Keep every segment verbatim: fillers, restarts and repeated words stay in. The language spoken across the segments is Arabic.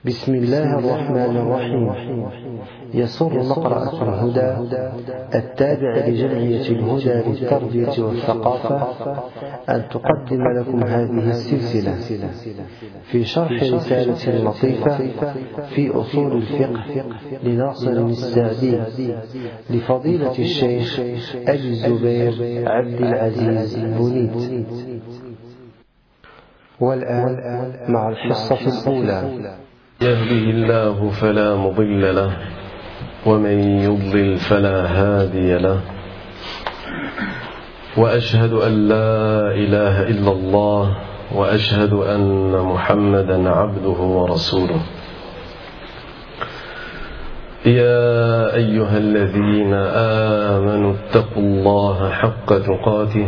بسم الله الرحمن الرحيم. يسر مقرأة الهدى التابع لجمعية الهدى للتربية والثقافة أن تقدم لكم هذه السلسلة في شرح رسالة لطيفة في أصول الفقه لناصر السعدي لفضيلة الشيخ أبي الزبير عبد العزيز بنيت. والآن مع الحصة الأولى. يهده الله فلا مضل له ومن يضلل فلا هادي له، وأشهد أن لا إله إلا الله وأشهد أن محمدا عبده ورسوله. يا أيها الذين آمنوا اتقوا الله حق تقاته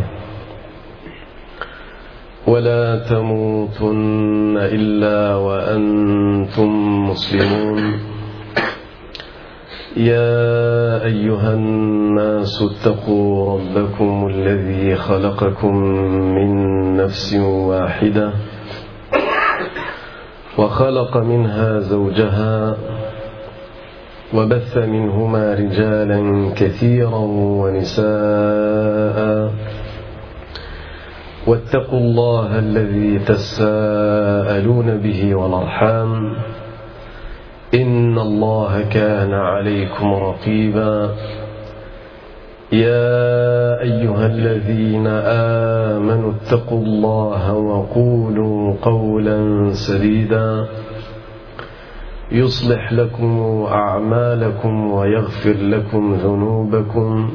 ولا تموتن إلا وأنتم مسلمون. يا أيها الناس اتقوا ربكم الذي خلقكم من نفس واحدة وخلق منها زوجها وبث منهما رجالا كثيرا ونساء، واتقوا الله الذي تساءلون به والأرحام إن الله كان عليكم رقيبا. يا أيها الذين آمنوا اتقوا الله وقولوا قولا سديدا يصلح لكم أعمالكم ويغفر لكم ذنوبكم،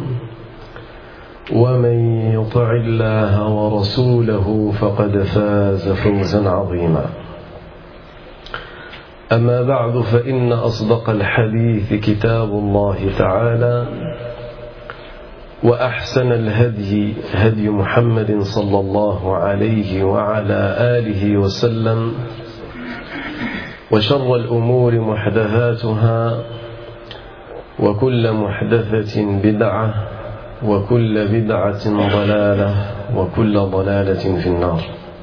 ومن يطع الله ورسوله فقد فاز فوزا عظيما. أما بعد، فإن أصدق الحديث كتاب الله تعالى، وأحسن الهدي هدي محمد صلى الله عليه وعلى آله وسلم، وشر الأمور محدثاتها، وكل محدثة بدعة، وكل بدعة ضلالة، وكل ضلالة في النار.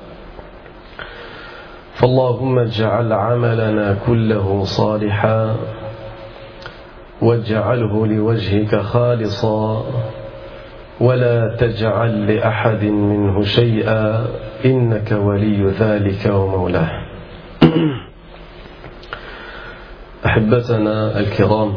فاللهم اجعل عملنا كله صالحا واجعله لوجهك خالصا، ولا تجعل لأحد منه شيئا، إنك ولي ذلك ومولاه. أحبتنا الكرام،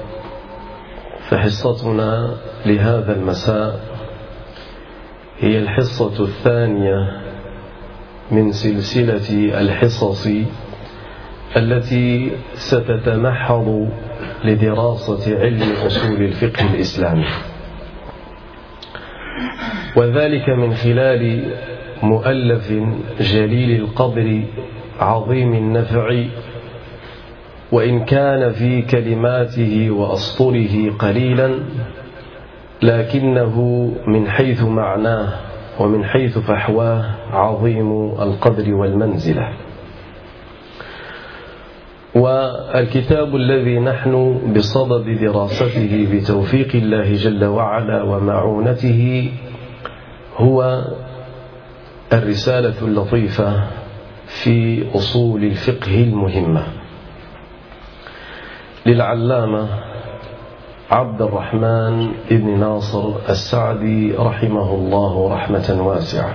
فحصتنا لهذا المساء هي الحصة الثانية من سلسلة الحصص التي ستتمحض لدراسة علم أصول الفقه الإسلامي، وذلك من خلال مؤلف جليل القدر عظيم النفع، وإن كان في كلماته وأسطره قليلا، لكنه من حيث معناه ومن حيث فحواه عظيم القدر والمنزلة. والكتاب الذي نحن بصدد دراسته بتوفيق الله جل وعلا ومعونته هو الرسالة اللطيفة في أصول الفقه المهمة للعلامة عبد الرحمن بن ناصر السعدي رحمه الله رحمة واسعة.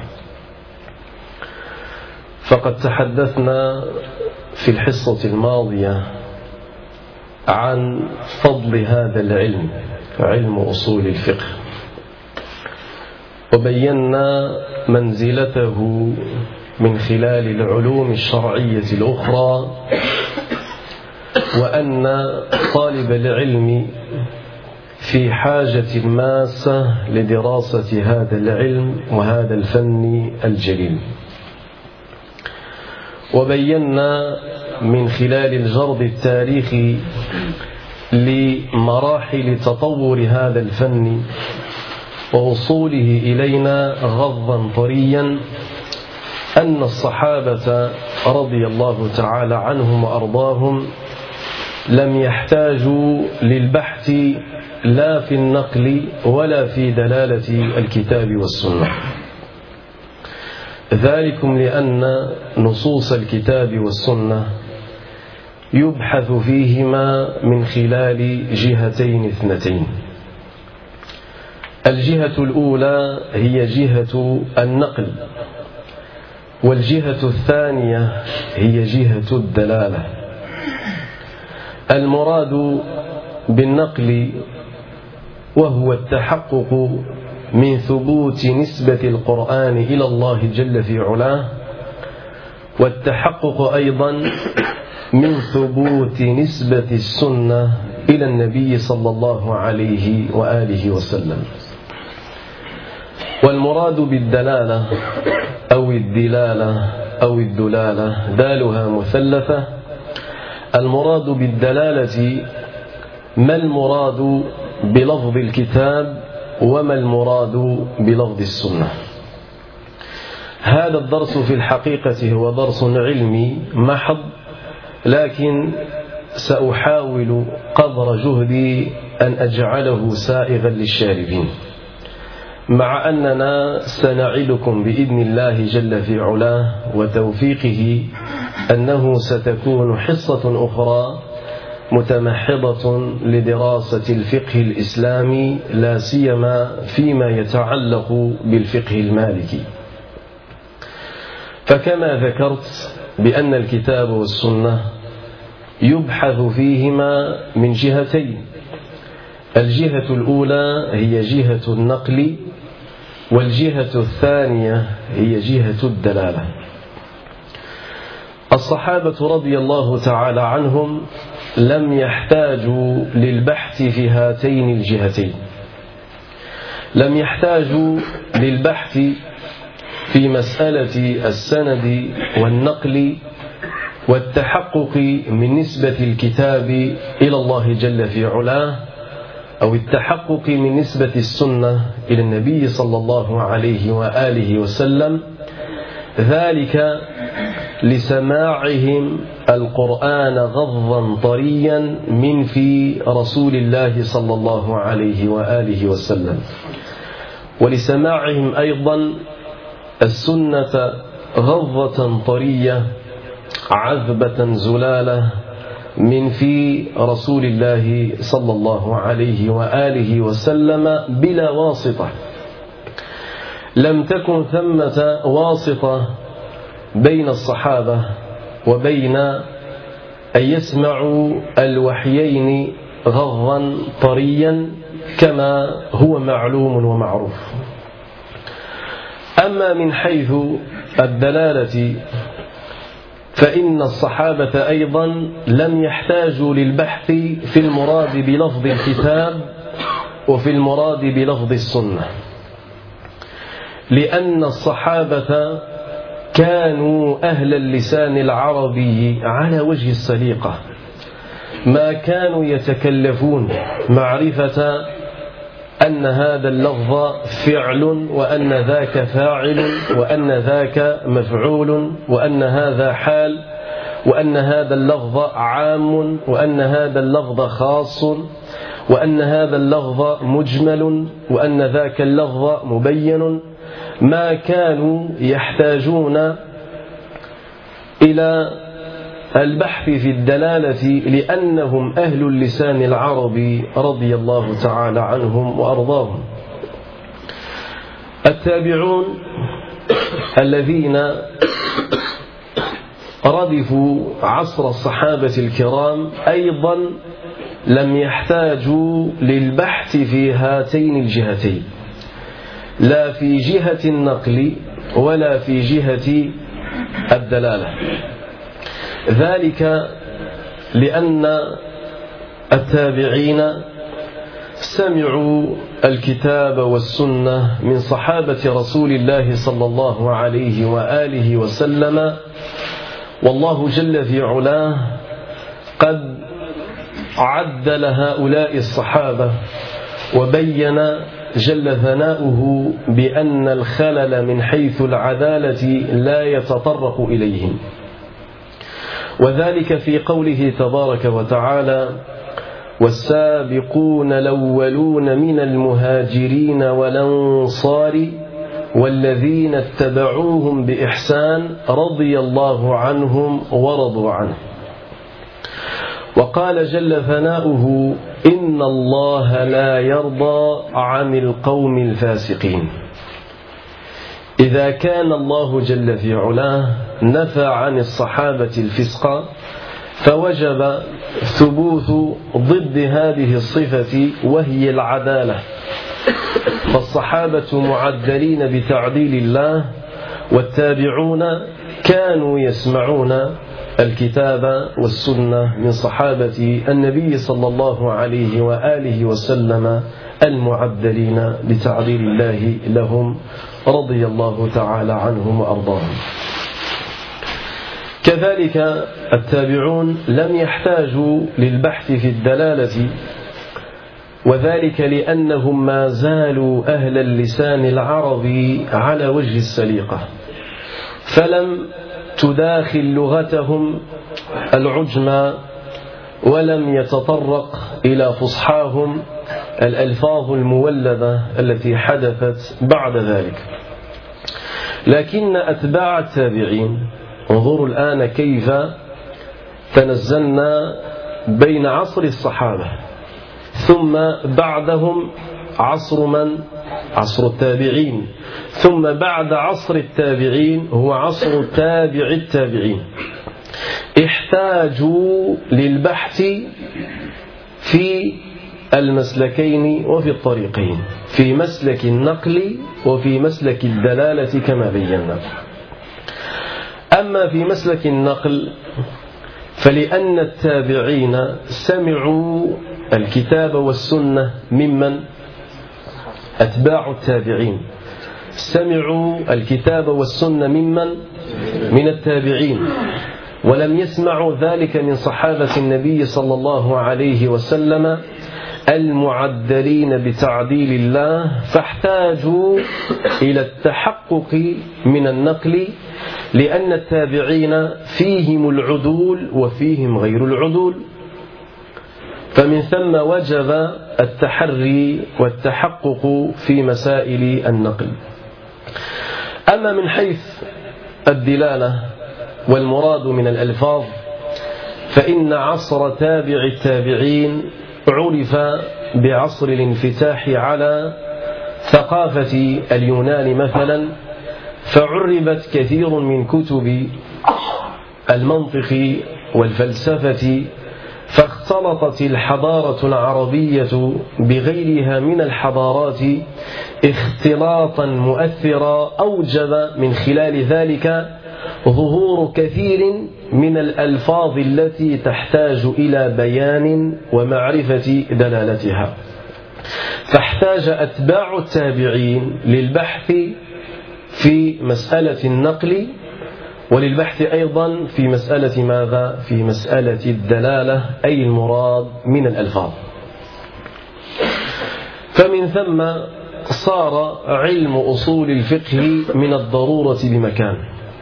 فقد تحدثنا في الحصة الماضية عن فضل هذا العلم، علم أصول الفقه، وبينا منزلته من خلال العلوم الشرعية الأخرى، وأن طالب العلم في حاجة ماسة لدراسة هذا العلم وهذا الفن الجليل. وبينا من خلال الجرد التاريخي لمراحل تطور هذا الفن ووصوله إلينا غضا طريا أن الصحابة رضي الله تعالى عنهم وأرضاهم لم يحتاجوا للبحث لا في النقل ولا في دلالة الكتاب والسنة، ذلكم لأن نصوص الكتاب والسنة يبحث فيهما من خلال جهتين اثنتين. الجهة الأولى هي جهة النقل، والجهة الثانية هي جهة الدلالة. المراد بالنقل وهو التحقق من ثبوت نسبة القرآن إلى الله جل في علاه، والتحقق أيضا من ثبوت نسبة السنة إلى النبي صلى الله عليه وآله وسلم. والمراد بالدلالة أو الدلالة أو الدلالة دالها مثلثة. المراد بالدلالة ما المراد بلفظ الكتاب وما المراد بلفظ السنة. هذا الدرس في الحقيقة هو درس علمي محض، لكن سأحاول قدر جهدي أن أجعله سائغا للشاربين، مع أننا سنعدكم بإذن الله جل في علاه وتوفيقه أنه ستكون حصة أخرى متمحضة لدراسة الفقه الإسلامي، لا سيما فيما يتعلق بالفقه المالكي. فكما ذكرت بأن الكتاب والسنة يبحث فيهما من جهتين. الجهة الأولى هي جهة النقل، والجهة الثانية هي جهة الدلالة. الصحابة رضي الله تعالى عنهم لم يحتاجوا للبحث في هاتين الجهتين، لم يحتاجوا للبحث في مسألة السند والنقل والتحقق من نسبة الكتاب إلى الله جل في علاه، أو التحقق من نسبة السنة إلى النبي صلى الله عليه وآله وسلم، ذلك لسماعهم القرآن غضا طريا من في رسول الله صلى الله عليه وآله وسلم، ولسماعهم أيضا السنة غضة طرية عذبة زلالة من في رسول الله صلى الله عليه وآله وسلم بلا واسطة. لم تكن ثمة واسطة بين الصحابة وبين أن يسمعوا الوحيين غضا طريا كما هو معلوم ومعروف. أما من حيث الدلالة فإن الصحابة أيضا لم يحتاجوا للبحث في المراد بلفظ الكتاب وفي المراد بلفظ السنة، لأن الصحابة كانوا أهل اللسان العربي على وجه السليقة، ما كانوا يتكلفون معرفة أن هذا اللفظ فعل وأن ذاك فاعل وأن ذاك مفعول وأن هذا حال وأن هذا اللفظ عام وأن هذا اللفظ خاص وأن هذا اللفظ مجمل وأن ذاك اللفظ مبين. ما كانوا يحتاجون إلى البحث في الدلالة لأنهم أهل اللسان العربي رضي الله تعالى عنهم وأرضاهم. التابعون الذين ردفوا عصر الصحابة الكرام أيضا لم يحتاجوا للبحث في هاتين الجهتين، لا في جهة النقل ولا في جهة الدلالة، ذلك لأن التابعين سمعوا الكتاب والسنة من صحابة رسول الله صلى الله عليه وآله وسلم، والله جل في علاه قد عدل هؤلاء الصحابة وبين جل ثناؤه بأن الخلل من حيث العدالة لا يتطرق إليهم، وذلك في قوله تبارك وتعالى: والسابقون الأولون من المهاجرين والأنصار والذين اتبعوهم بإحسان رضي الله عنهم ورضوا عنه. وقال جل ثناؤه: إن الله لا يرضى عن القوم الفاسقين. إذا كان الله جل في علاه نفى عن الصحابة الفسق، فوجب ثبوت ضد هذه الصفة وهي العدالة، فالصحابة معدلين بتعديل الله، والتابعون كانوا يسمعون الكتاب والسنة من صحابة النبي صلى الله عليه وآله وسلم المعدلين بتعديل الله لهم رضي الله تعالى عنهم وأرضاهم. كذلك التابعون لم يحتاجوا للبحث في الدلالة، وذلك لأنهم ما زالوا أهل اللسان العربي على وجه السليقة، فلم تداخل لغتهم العجم، ولم يتطرق إلى فصحاهم الألفاظ المولدة التي حدثت بعد ذلك. لكن أتباع التابعين، انظروا الآن كيف تنزلنا بين عصر الصحابة ثم بعدهم عصر من؟ عصر التابعين، ثم بعد عصر التابعين هو عصر تابع التابعين. احتاجوا للبحث في المسلكين وفي الطريقين، في مسلك النقل وفي مسلك الدلالة كما بينا. أما في مسلك النقل فلأن التابعين سمعوا الكتاب والسنة ممن؟ أتباع التابعين سمعوا الكتاب والسنة ممن؟ من التابعين، ولم يسمعوا ذلك من صحابة النبي صلى الله عليه وسلم المعدلين بتعديل الله، فاحتاجوا إلى التحقق من النقل، لأن التابعين فيهم العدول وفيهم غير العدول، فمن ثم وجب التحري والتحقق في مسائل النقل. أما من حيث الدلالة والمراد من الألفاظ، فإن عصر تابع التابعين عرف بعصر الانفتاح على ثقافة اليونان مثلا، فعربت كثير من كتب المنطق والفلسفة، فاختلطت الحضارة العربية بغيرها من الحضارات اختلاطا مؤثرا أوجب من خلال ذلك ظهور كثير من الألفاظ التي تحتاج إلى بيان ومعرفة دلالتها، فاحتاج أتباع التابعين للبحث في مسألة النقل، وللبحث أيضا في مسألة ماذا؟ في مسألة الدلالة، أي المراد من الألفاظ. فمن ثم صار علم أصول الفقه من الضرورة بمكان،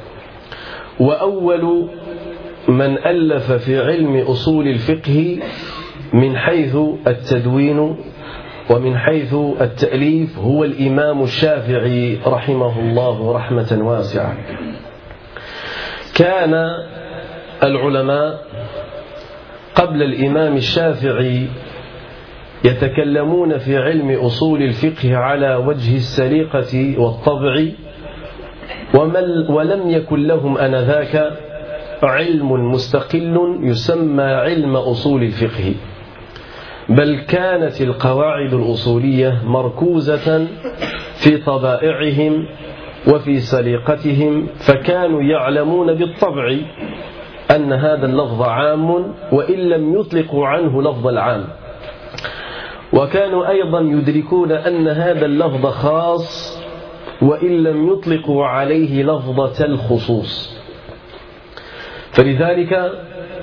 وأول من ألف في علم أصول الفقه من حيث التدوين ومن حيث التأليف هو الإمام الشافعي رحمه الله رحمة واسعة. كان العلماء قبل الإمام الشافعي يتكلمون في علم أصول الفقه على وجه السليقة والطبع، ولم يكن لهم آنذاك علم مستقل يسمى علم أصول الفقه، بل كانت القواعد الأصولية مركوزة في طبائعهم وفي سليقتهم، فكانوا يعلمون بالطبع أن هذا اللفظ عام وإن لم يطلقوا عنه لفظ العام، وكانوا أيضا يدركون أن هذا اللفظ خاص وإن لم يطلقوا عليه لفظة الخصوص. فلذلك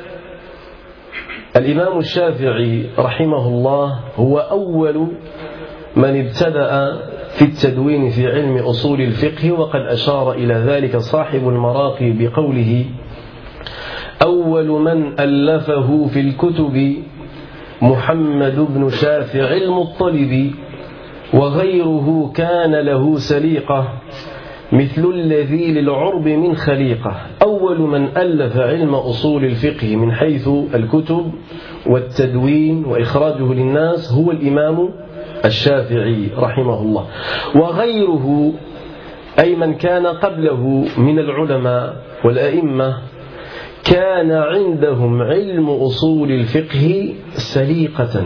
الإمام الشافعي رحمه الله هو أول من ابتدأ في التدوين في علم أصول الفقه، وقد أشار إلى ذلك صاحب المراقي بقوله: أول من ألفه في الكتب محمد بن شافع المطلب، وغيره كان له سليقة مثل الذي للعرب من خليقة. أول من ألف علم أصول الفقه من حيث الكتب والتدوين وإخراجه للناس هو الإمام الشافعي رحمه الله، وغيره أي من كان قبله من العلماء والأئمة كان عندهم علم أصول الفقه سليقة،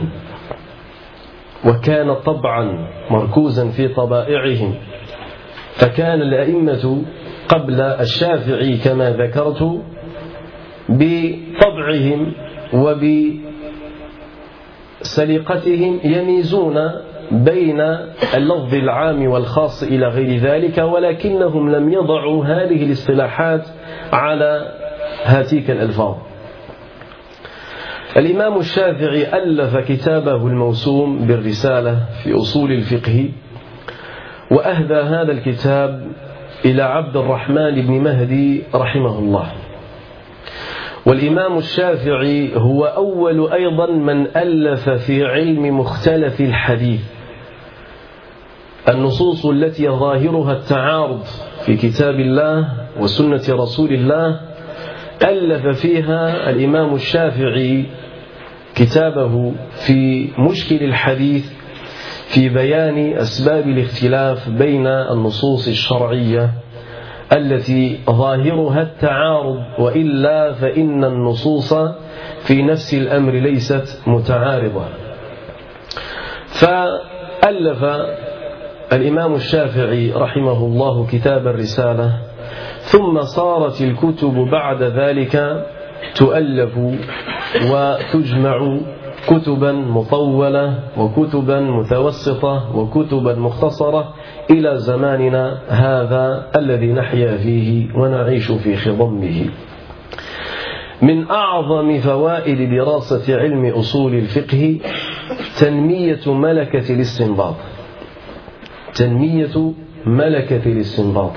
وكان طبعا مركوزا في طبائعهم. فكان الأئمة قبل الشافعي كما ذكرت بطبعهم وبسليقتهم يميزون بين اللفظ العام والخاص إلى غير ذلك، ولكنهم لم يضعوا هذه الاصطلاحات على هاتيك الألفاظ. الإمام الشافعي ألف كتابه الموسوم بالرسالة في أصول الفقه، وأهدى هذا الكتاب إلى عبد الرحمن بن مهدي رحمه الله. والإمام الشافعي هو أول أيضا من ألف في علم مختلف الحديث، النصوص التي ظاهرها التعارض في كتاب الله وسنة رسول الله ألف فيها الإمام الشافعي كتابه في مشكل الحديث في بيان أسباب الاختلاف بين النصوص الشرعية التي ظاهرها التعارض، وإلا فإن النصوص في نفس الأمر ليست متعارضة. فألف الإمام الشافعي رحمه الله كتاب الرسالة، ثم صارت الكتب بعد ذلك تؤلف وتجمع كتبا مطولة وكتبا متوسطة وكتبا مختصرة إلى زماننا هذا الذي نحيا فيه ونعيش في خضمه. من أعظم فوائد دراسة علم أصول الفقه تنمية ملكة الاستنباط، تنمية ملكة الاستنباط.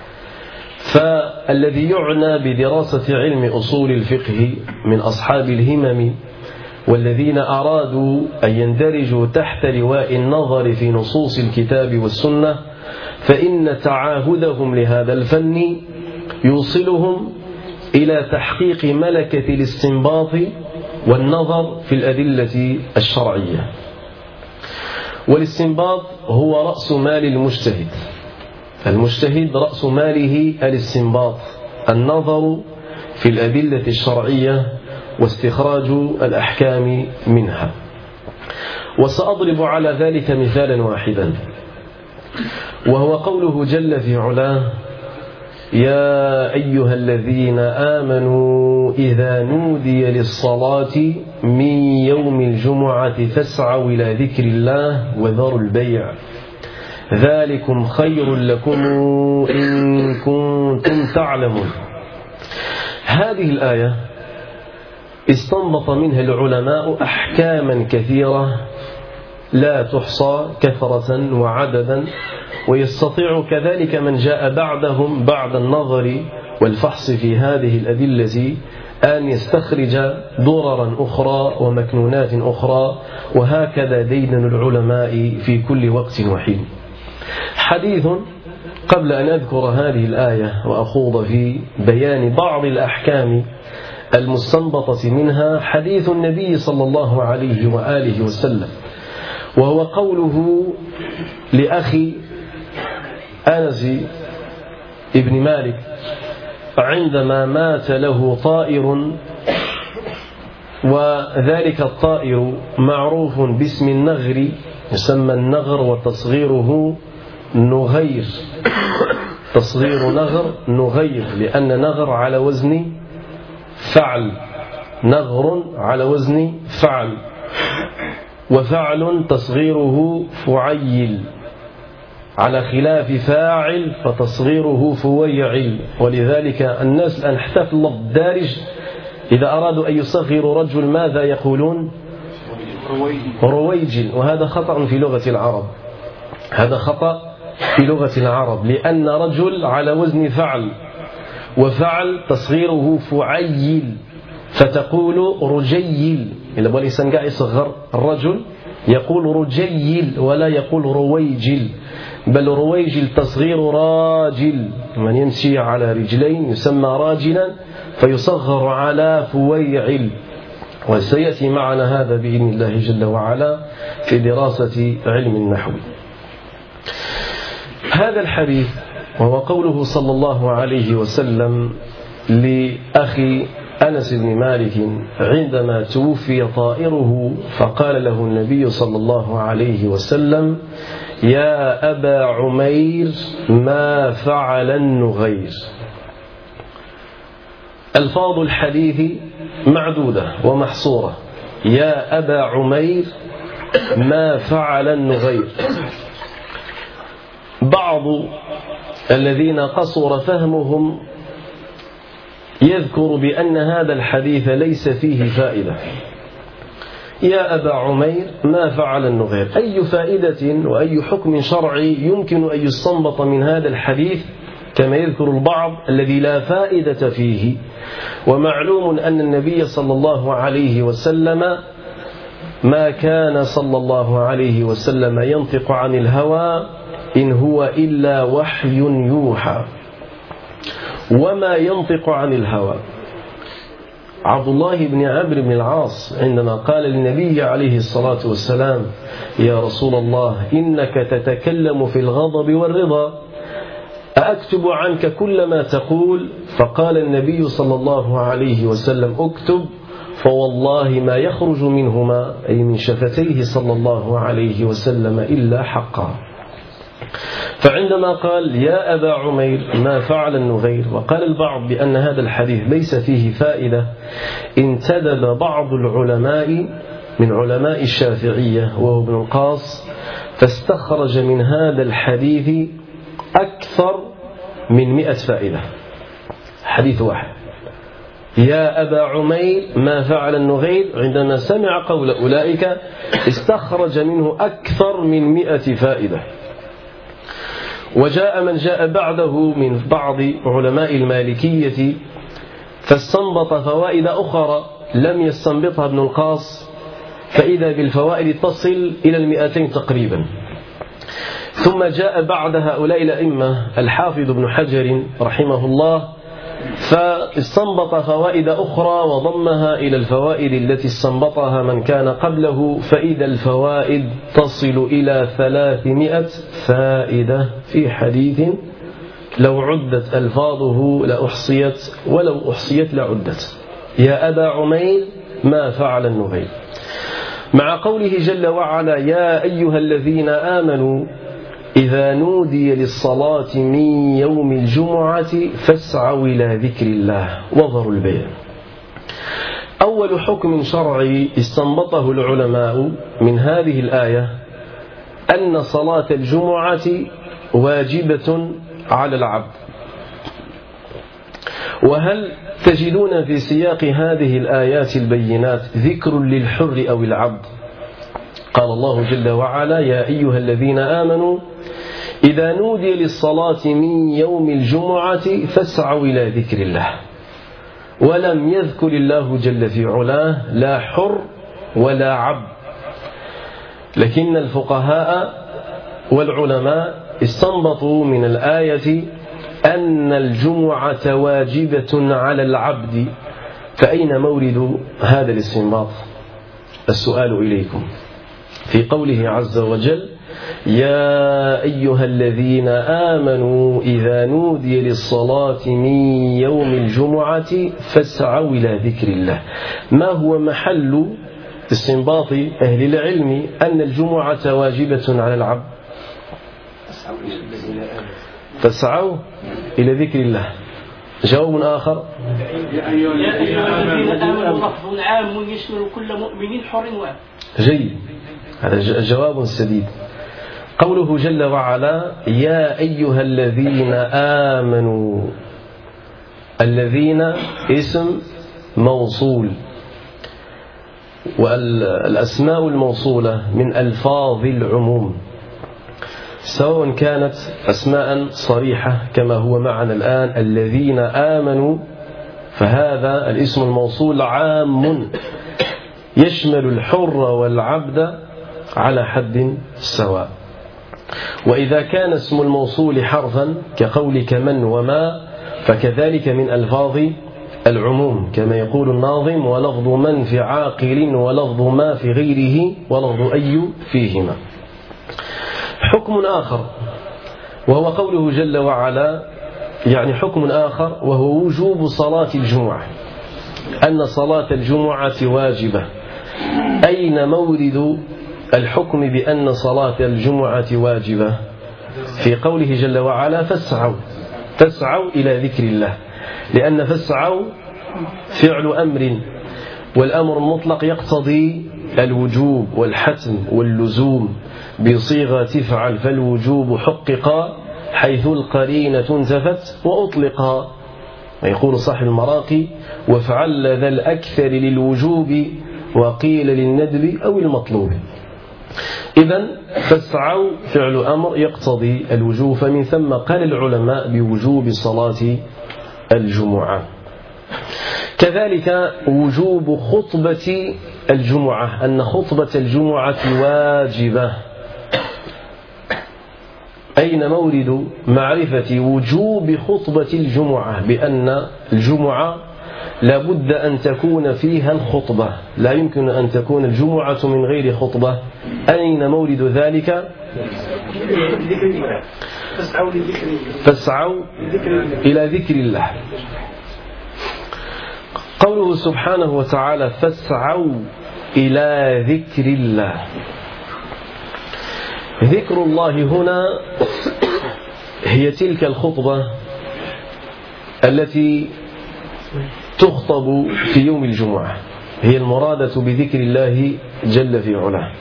فالذي يعنى بدراسة علم أصول الفقه من أصحاب الهمم والذين أرادوا أن يندرجوا تحت لواء النظر في نصوص الكتاب والسنة، فإن تعاهدهم لهذا الفن يوصلهم إلى تحقيق ملكة الاستنباط والنظر في الأدلة الشرعية. والاستنباط هو رأس مال المجتهد، المجتهد رأس ماله الاستنباط، النظر في الأدلة الشرعية واستخراج الأحكام منها. وسأضرب على ذلك مثالا واحدا، وهو قوله جل في علاه: يا أيها الذين آمنوا إذا نودي للصلاة من يوم الجمعة فاسعوا إلى ذكر الله وذروا البيع ذلكم خير لكم إن كنتم تعلمون. هذه الآية استنبط منها العلماء أحكاما كثيرة لا تحصى كثرة وعددا، ويستطيع كذلك من جاء بعدهم بعد النظر والفحص في هذه الأدلة أن يستخرج دررا أخرى ومكنونات أخرى، وهكذا ديدن العلماء في كل وقت وحين. حديث قبل أن أذكر هذه الآية وأخوض في بيان بعض الأحكام المستنبطة منها، حديث النبي صلى الله عليه وآله وسلم، وهو قوله لأخي أنس ابن مالك عندما مات له طائر، وذلك الطائر معروف باسم النغر، يسمى النغر وتصغيره نغير، تصغير نغر نغير، لأن نغر على وزن فعل، نغر على وزن فعل، وفعل تصغيره فعيل، على خلاف فاعل فتصغيره فويعل. ولذلك الناس الآن حتى في اللفظ الدارج إذا أرادوا أن يصغروا رجل ماذا يقولون؟ رويجل. وهذا خطأ في لغة العرب، هذا خطأ في لغة العرب، لأن رجل على وزن فعل، وفعل تصغيره فعيل، فتقول رجيل. إذا بغى الإنسان قاعد يصغر الرجل يقول رجيل ولا يقول رويجل، بل رويجل تصغير راجل، من يمشي على رجلين يسمى راجلا فيصغر على فويعل. وسيأتي معنا هذا بإذن الله جل وعلا في دراسة علم النحو. هذا الحديث وهو قوله صلى الله عليه وسلم لأخي أنس بن مالك عندما توفي طائره، فقال له النبي صلى الله عليه وسلم: يا أبا عمير ما فعل النغير. ألفاظ الحديث معدودة ومحصورة. يا أبا عمير ما فعل النغير. بعض الذين قصر فهمهم يذكر بأن هذا الحديث ليس فيه فائدة. يا أبا عمير ما فعل النغير، أي فائدة وأي حكم شرعي يمكن أن يستنبط من هذا الحديث كما يذكر البعض الذي لا فائدة فيه؟ ومعلوم أن النبي صلى الله عليه وسلم ما كان صلى الله عليه وسلم ينطق عن الهوى، إن هو إلا وحي يوحى. وما ينطق عن الهوى. عبد الله بن عمرو بن العاص عندما قال للنبي عليه الصلاة والسلام: يا رسول الله إنك تتكلم في الغضب والرضا، أأكتب عنك كل ما تقول؟ فقال النبي صلى الله عليه وسلم: اكتب، فوالله ما يخرج منهما أي من شفتيه صلى الله عليه وسلم إلا حقا. فعندما قال يا أبا عمير ما فعل النغير، وقال البعض بأن هذا الحديث ليس فيه فائدة، انتدب بعض العلماء من علماء الشافعية وهو ابن القاص، فاستخرج من هذا الحديث أكثر من مئة فائدة. حديث واحد يا أبا عمير ما فعل النغير، عندما سمع قول أولئك استخرج منه أكثر من مئة فائدة. وجاء من جاء بعده من بعض علماء المالكية فاستنبط فوائد أخرى لم يستنبطها ابن القاص، فإذا بالفوائد تصل إلى المئتين تقريبا. ثم جاء بعد هؤلاء الأئمة الحافظ ابن حجر رحمه الله فاستنبط فوائد أخرى وضمها إلى الفوائد التي استنبطها من كان قبله، فإذا الفوائد تصل إلى ثلاثمائة فائدة في حديث لو عدت ألفاظه لأحصيت، ولو أحصيت لعدت. يا أبا عمير ما فعل النغير، مع قوله جل وعلا يا أيها الذين آمنوا إذا نودي للصلاة من يوم الجمعة فاسعوا إلى ذكر الله وذروا البيع. أول حكم شرعي استنبطه العلماء من هذه الآية أن صلاة الجمعة واجبة على العبد. وهل تجدون في سياق هذه الآيات البينات ذكر للحر أو العبد؟ قال الله جل وعلا يا أيها الذين آمنوا إذا نودي للصلاة من يوم الجمعة فاسعوا إلى ذكر الله، ولم يذكر الله جل في علاه لا حر ولا عبد. لكن الفقهاء والعلماء استنبطوا من الآية أن الجمعة واجبة على العبد. فأين مورد هذا الاستنباط؟ السؤال إليكم في قوله عز وجل يا أيها الذين آمنوا إذا نودي للصلاة من يوم الجمعة فاسعوا إلى ذكر الله. ما هو محل استنباط أهل العلم أن الجمعة واجبة على العبد؟ فاسعوا إلى ذكر الله. جواب آخر يا أيها الذين آمنوا لفظ عام يشمل كل مؤمن حر وعبد. جيد، هذا جواب سديد. قوله جل وعلا يا أيها الذين آمنوا، الذين اسم موصول، والأسماء الموصولة من ألفاظ العموم، سواء كانت أسماء صريحة كما هو معنا الآن الذين آمنوا، فهذا الاسم الموصول عام يشمل الحر والعبد على حد سواء. وإذا كان اسم الموصول حرفا كقولك من وما فكذلك من ألفاظ العموم، كما يقول الناظم: ولفظ من في عاقل ولفظ ما في غيره ولفظ أي فيهما. حكم آخر وهو قوله جل وعلا، يعني حكم آخر وهو وجوب صلاة الجمعة، أن صلاة الجمعة واجبة. أين مورد الحكم بأن صلاة الجمعة واجبة؟ في قوله جل وعلا: فاسعوا فاسعوا إلى ذكر الله، لأن فاسعوا فعل أمر، والأمر المطلق يقتضي الوجوب والحتم واللزوم بصيغة تفعل، فالوجوب حقق حيث القرينة انتفت وأطلق. ويقول صاحب المراقي: وافعل ذا الأكثر للوجوب وقيل للندب أو المطلوب. إذن فاسعوا فعل أمر يقتضي الوجوب، فمن ثم قال العلماء بوجوب صلاة الجمعة. كذلك وجوب خطبة الجمعة، أن خطبة الجمعة واجبة. أين مورد معرفة وجوب خطبة الجمعة؟ بأن الجمعة لابد أن تكون فيها الخطبة، لا يمكن أن تكون الجمعة من غير خطبة. أين مورد ذلك؟ فاسعوا إلى ذكر الله. قوله سبحانه وتعالى: فاسعوا إلى ذكر الله. ذكر الله هنا هي تلك الخطبة التي تخطب في يوم الجمعة، هي المرادة بذكر الله جل في علاه.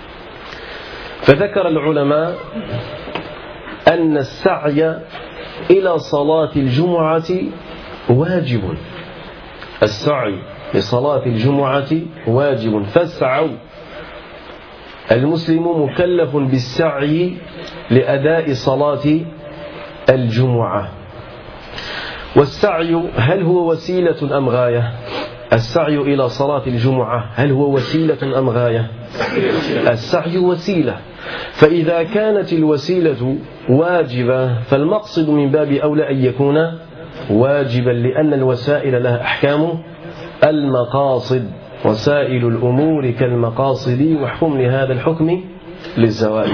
فذكر العلماء أن السعي إلى صلاة الجمعة واجب، السعي لصلاة الجمعة واجب. فاسعوا، المسلم مكلف بالسعي لأداء صلاة الجمعة. والسعي هل هو وسيلة أم غاية؟ السعي إلى صلاة الجمعة هل هو وسيلة أم غاية؟ السعي وسيلة، فإذا كانت الوسيلة واجبة فالمقصد من باب أولى أن يكون واجبا، لأن الوسائل لها أحكام المقاصد، وسائل الأمور كالمقاصد، واحكم لهذا الحكم للزوائد.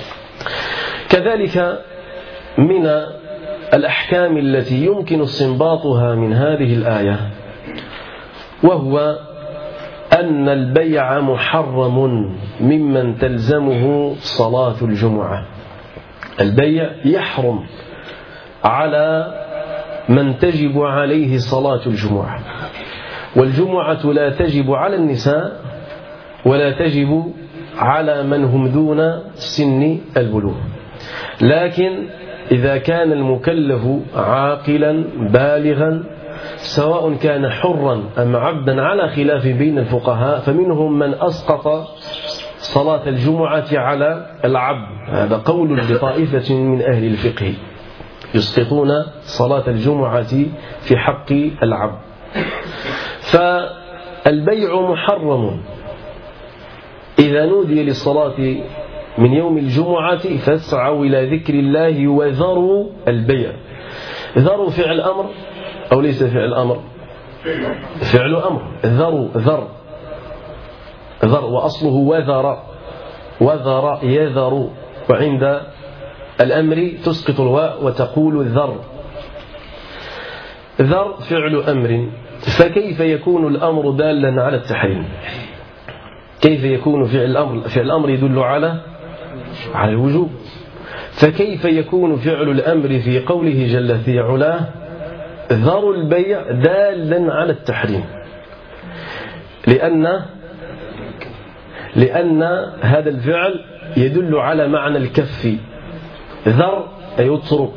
كذلك من الأحكام التي يمكن استنباطها من هذه الآية وهو أن البيع محرم ممن تلزمه صلاة الجمعة. البيع يحرم على من تجب عليه صلاة الجمعة، والجمعة لا تجب على النساء ولا تجب على من هم دون سن البلوغ، لكن إذا كان المكلف عاقلا بالغا سواء كان حرا أم عبدا على خلاف بين الفقهاء، فمنهم من أسقط صلاة الجمعة على العبد، هذا قول لطائفة من أهل الفقه، يسقطون صلاة الجمعة في حق العبد. فالبيع محرم إذا نودي للصلاة من يوم الجمعة فاسعوا إلى ذكر الله وذروا البيع. ذروا فعل أمر أو ليس فعل أمر؟ فعل أمر. ذروا ذر ذر وأصله وذر، وذر يذر، وعند الأمر تسقط الواء وتقول ذر. ذر فعل أمر، فكيف يكون الأمر دالا على التحريم؟ كيف يكون فعل الأمر؟ فعل الأمر يدل على على الوجوب، فكيف يكون فعل الأمر في قوله جل في علاه ذروا البيع دالا على التحريم؟ لأن لأن هذا الفعل يدل على معنى الكف. ذر أي اترك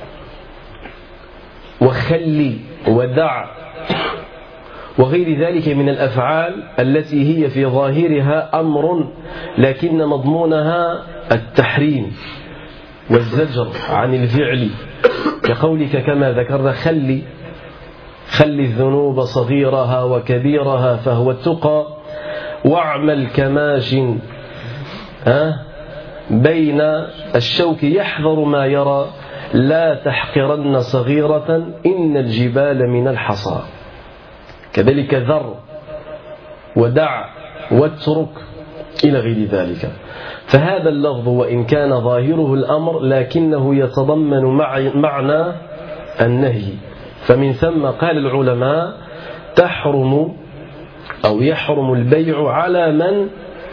وخلي ودع وغير ذلك من الأفعال التي هي في ظاهرها أمر لكن مضمونها التحريم والزجر عن الفعل، كقولك كما ذكرنا خلي خلي الذنوب صغيرها وكبيرها فهو التقى، واعمل كماش ها بين الشوك يحذر ما يرى لا تحقرن صغيرة إن الجبال من الحصى. كذلك ذر ودع واترك إلى غير ذلك. فهذا اللفظ وإن كان ظاهره الأمر لكنه يتضمن معنى النهي. فمن ثم قال العلماء تحرم أو يحرم البيع على من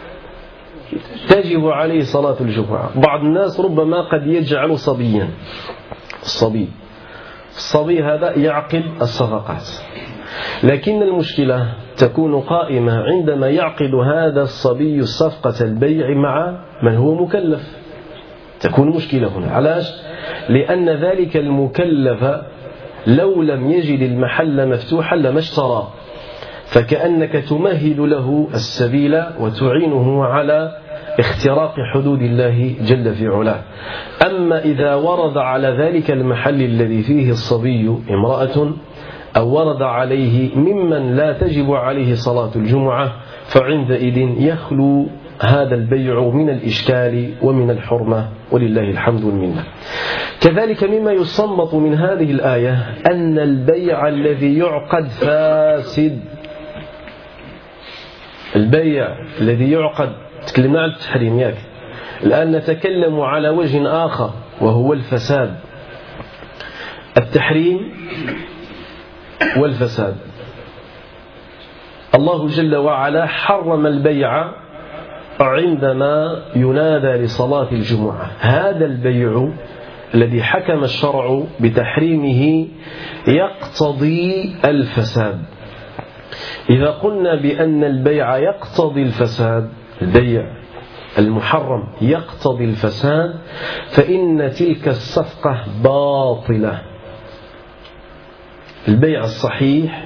تجب عليه صلاة الجمعة. بعض الناس ربما قد يجعل صبيا الصبي الصبي هذا يعقد الصفقات، لكن المشكلة تكون قائمة عندما يعقد هذا الصبي صفقة البيع مع من هو مكلف. تكون مشكلة هنا. علاش؟ لأن ذلك المكلف لو لم يجد المحل مفتوحا لما اشترى، فكأنك تمهد له السبيل وتعينه على اختراق حدود الله جل في علاه. أما إذا ورد على ذلك المحل الذي فيه الصبي امرأة أو ورد عليه ممن لا تجب عليه صلاة الجمعة فعندئذ يخلو هذا البيع من الإشكال ومن الحرمة ولله الحمد والمنة. كذلك مما يستنبط من هذه الآية أن البيع الذي يعقد فاسد. البيع الذي يعقد تكلمنا عن التحريم ياك، الآن نتكلم على وجه آخر وهو الفساد. التحريم والفساد. الله جل وعلا حرم البيع عندما ينادى لصلاة الجمعة. هذا البيع الذي حكم الشرع بتحريمه يقتضي الفساد. إذا قلنا بأن البيع يقتضي الفساد، البيع المحرم يقتضي الفساد، فإن تلك الصفقة باطلة. البيع الصحيح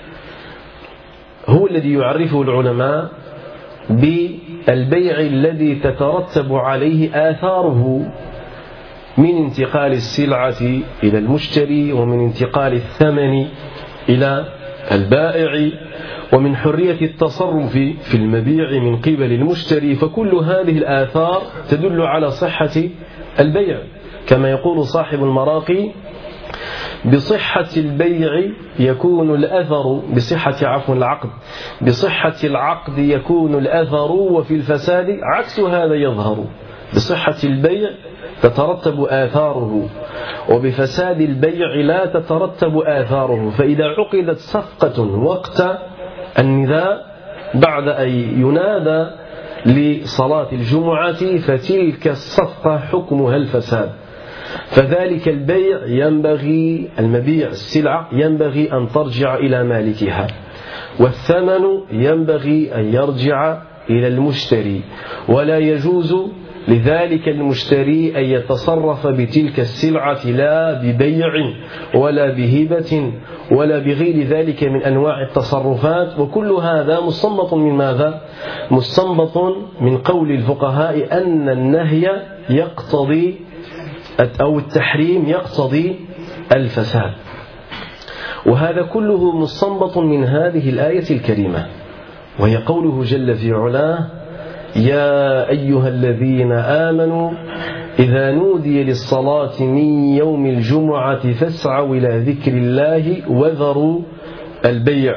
هو الذي يعرفه العلماء بالبيع الذي تترتب عليه آثاره من انتقال السلعة إلى المشتري، ومن انتقال الثمن إلى البائع، ومن حرية التصرف في المبيع من قبل المشتري. فكل هذه الآثار تدل على صحة البيع، كما يقول صاحب المراقي بصحة البيع يكون الأثر بصحة عفو العقد بصحة العقد يكون الأثر، وفي الفساد عكس هذا يظهر. بصحة البيع تترتب آثاره، وبفساد البيع لا تترتب آثاره. فإذا عقدت صفقة وقت النداء بعد أن ينادى لصلاة الجمعة فتلك الصفقة حكمها الفساد. فذلك البيع ينبغي المبيع السلعة ينبغي أن ترجع إلى مالكها، والثمن ينبغي أن يرجع إلى المشتري، ولا يجوز لذلك المشتري أن يتصرف بتلك السلعة لا ببيع ولا بهبة ولا بغير ذلك من أنواع التصرفات. وكل هذا مستنبط من ماذا؟ مستنبط من قول الفقهاء أن النهي يقتضي أو التحريم يقتضي الفساد. وهذا كله مستنبط من هذه الآية الكريمة، وهي قوله جل في علاه: يا أيها الذين آمنوا إذا نودي للصلاة من يوم الجمعة فاسعوا إلى ذكر الله وذروا البيع.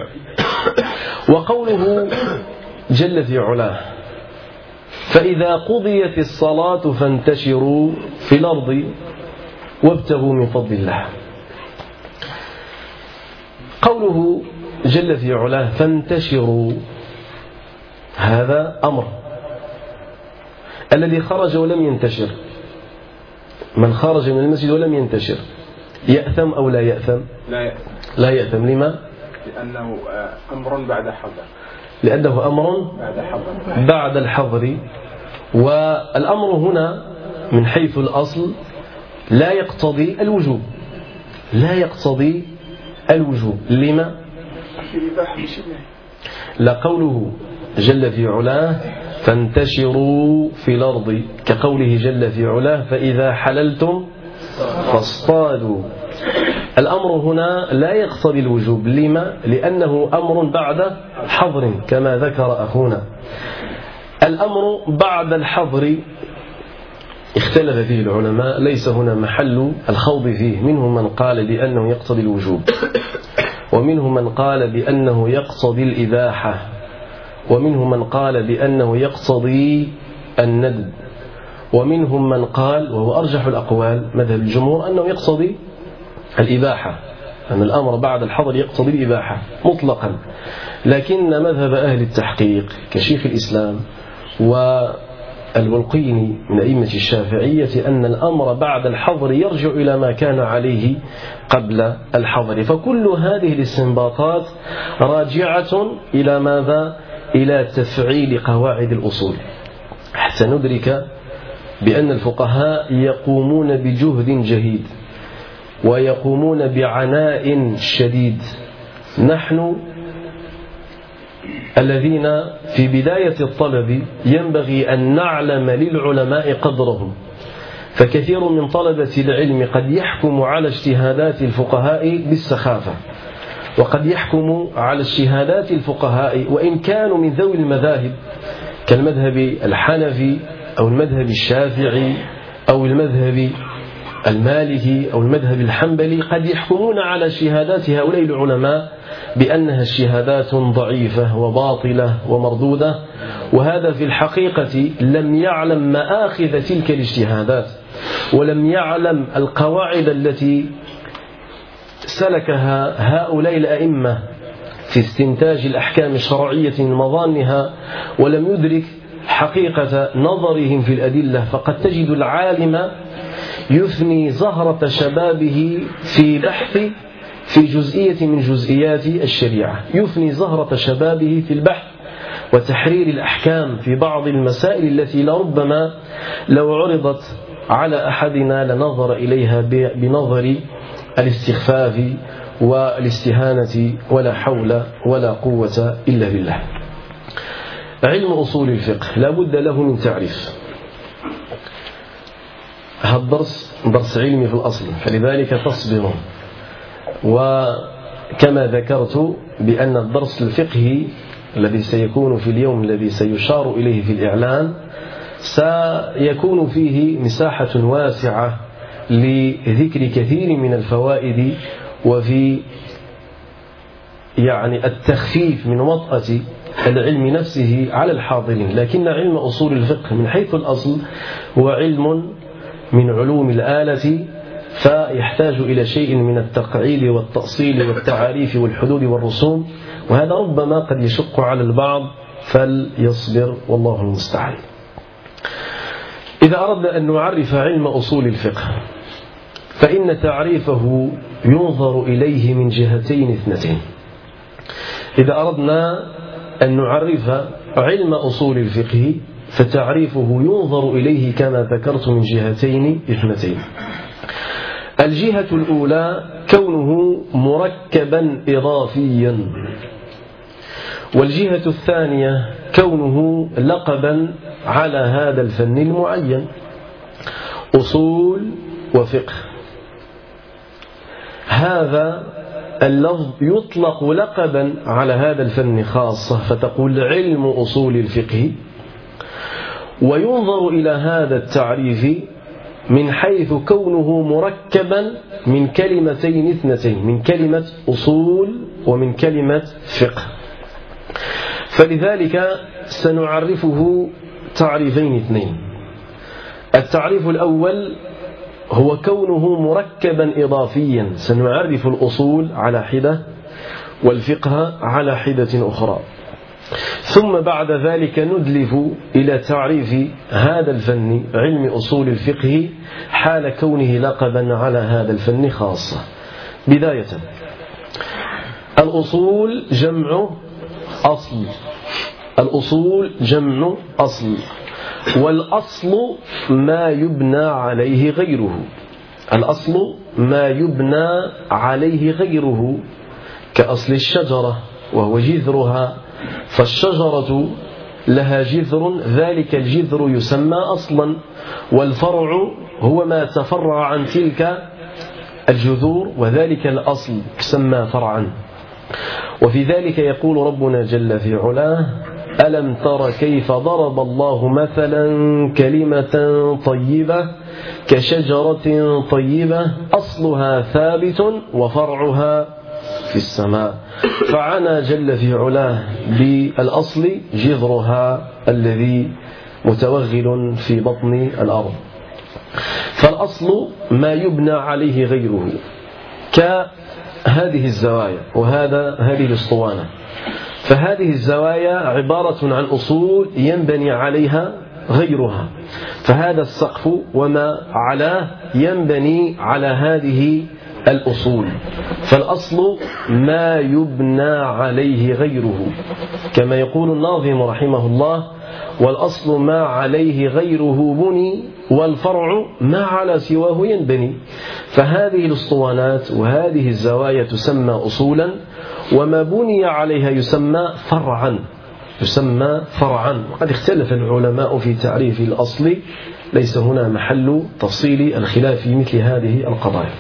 وقوله جل في علاه: فإذا قضيت الصلاة فانتشروا في الأرض وابتغوا من فضل الله. قوله جل في علاه فانتشروا هذا أمر. الذي خرج ولم ينتشر، من خرج من المسجد ولم ينتشر يأثم أو لا يأثم؟ لا يأثم. لا يأثم. لما؟ لأنه أمر بعد حظر. لأنه أمر بعد حظر. بعد الحظر. والأمر هنا من حيث الأصل لا يقتضي الوجوب، لا يقتضي الوجوب. لما؟ لا، قوله جل في علاه فانتشروا في الأرض كقوله جل في علاه فإذا حللتم فاصطادوا. الأمر هنا لا يقتضي الوجوب. لما؟ لأنه أمر بعد حظر كما ذكر أخونا. الأمر بعد الحظر اختلف فيه العلماء، ليس هنا محل الخوض فيه. منهم من قال بأنه يقتضي الوجوب، ومنهم من قال بأنه يقتضي الإباحة، ومنهم من قال بأنه يقتضي الندب، ومنهم من قال، وهو أرجح الأقوال مذهب الجمهور، أنه يقتضي الإباحة، أن الأمر بعد الحظر يقتضي الإباحة مطلقا. لكن مذهب أهل التحقيق كشيخ الإسلام والبلقيني من أئمة الشافعية أن الأمر بعد الحظر يرجع إلى ما كان عليه قبل الحظر. فكل هذه الاستنباطات راجعة إلى ماذا؟ إلى تفعيل قواعد الأصول، حتى ندرك بأن الفقهاء يقومون بجهد جهيد ويقومون بعناء شديد. نحن الذين في بداية الطلب ينبغي أن نعلم للعلماء قدرهم، فكثير من طلبة العلم قد يحكم على اجتهادات الفقهاء بالسخافة، وقد يحكم على اجتهادات الفقهاء وإن كانوا من ذوي المذاهب كالمذهب الحنفي أو المذهب الشافعي أو المذهب المالكي أو المذهب الحنبلي، قد يحكمون على اجتهادات هؤلاء العلماء بأنها اجتهادات ضعيفة وباطلة ومردودة، وهذا في الحقيقة لم يعلم مآخذ تلك الاجتهادات، ولم يعلم القواعد التي سلكها هؤلاء الأئمة في استنتاج الأحكام الشرعية من مظانها، ولم يدرك حقيقة نظرهم في الأدلة. فقد تجد العالم يفني زهرة شبابه في بحث في جزئية من جزئيات الشريعة، يفني زهرة شبابه في البحث وتحرير الأحكام في بعض المسائل التي لربما لو عرضت على أحدنا لنظر إليها بنظر الاستخفاف والاستهانة، ولا حول ولا قوة إلا بالله. علم أصول الفقه لا بد له من تعريف. هذا الدرس درس علمي في الأصل، فلذلك تصبرون. وكما ذكرت بأن الدرس الفقهي الذي سيكون في اليوم الذي سيشار إليه في الإعلان سيكون فيه مساحة واسعة لذكر كثير من الفوائد، وفي يعني التخفيف من وطأة العلم نفسه على الحاضرين. لكن علم أصول الفقه من حيث الأصل هو علم من علوم الآلة، فيحتاج إلى شيء من التقعيد والتأصيل والتعاريف والحدود والرسوم، وهذا ربما قد يشق على البعض، فليصبر والله المستعان. إذا أردنا أن نعرف علم أصول الفقه فإن تعريفه ينظر إليه من جهتين اثنتين. إذا أردنا أن نعرف علم أصول الفقه فتعريفه ينظر إليه كما ذكرت من جهتين اثنتين. الجهة الأولى كونه مركبا إضافيا، والجهة الثانية كونه لقبا على هذا الفن المعين، أصول وفقه. هذا اللفظ يطلق لقبا على هذا الفن خاصة، فتقول علم أصول الفقه، وينظر إلى هذا التعريف من حيث كونه مركبا من كلمتين اثنتين، من كلمة أصول ومن كلمة فقه. فلذلك سنعرفه تعريفين اثنين. التعريف الأول هو كونه مركبا إضافيا، سنعرف الأصول على حدة والفقه على حدة أخرى، ثم بعد ذلك ندلف إلى تعريف هذا الفن علم أصول الفقه حال كونه لقبا على هذا الفن خاصة. بداية، الأصول جمع أصل، الأصول جمع أصل، والأصل ما يبنى عليه غيره، الأصل ما يبنى عليه غيره، كأصل الشجرة وهو جذرها، فالشجرة لها جذر، ذلك الجذر يسمى أصلا، والفرع هو ما تفرع عن تلك الجذور، وذلك الأصل يسمى فرعا. وفي ذلك يقول ربنا جل في علاه: ألم تر كيف ضرب الله مثلا كلمة طيبة كشجرة طيبة أصلها ثابت وفرعها في السماء. فعنى جل في علاه بالأصل جذرها الذي متوغل في بطن الأرض. فالأصل ما يبنى عليه غيره كهذه الزوايا وهذا هذه الأسطوانة. فهذه الزوايا عبارة عن أصول ينبني عليها غيرها. فهذا السقف وما علاه ينبني على هذه الأصول. فالأصل ما يبنى عليه غيره، كما يقول الناظم رحمه الله: والأصل ما عليه غيره بني والفرع ما على سواه ينبني. فهذه الأسطوانات وهذه الزوايا تسمى أصولا، وما بني عليها يسمى فرعا يسمى فرعا. وقد اختلف العلماء في تعريف الأصل، ليس هنا محل تفصيل الخلاف في مثل هذه القضايا.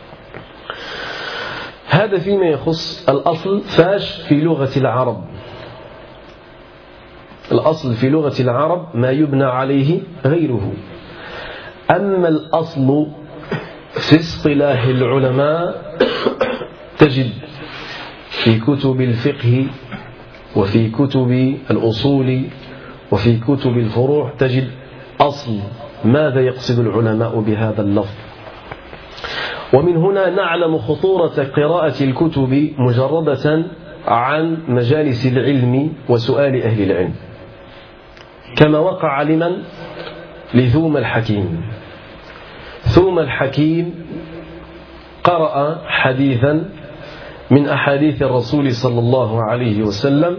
هذا فيما يخص الأصل. فاش في لغة العرب؟ الأصل في لغة العرب ما يبنى عليه غيره. أما الأصل في اصطلاح العلماء تجد في كتب الفقه وفي كتب الأصول وفي كتب الفروع تجد أصل. ماذا يقصد العلماء بهذا اللفظ؟ ومن هنا نعلم خطورة قراءة الكتب مجردة عن مجالس العلم وسؤال أهل العلم، كما وقع لمن؟ لثوم الحكيم. ثوم الحكيم قرأ حديثا من أحاديث الرسول صلى الله عليه وسلم،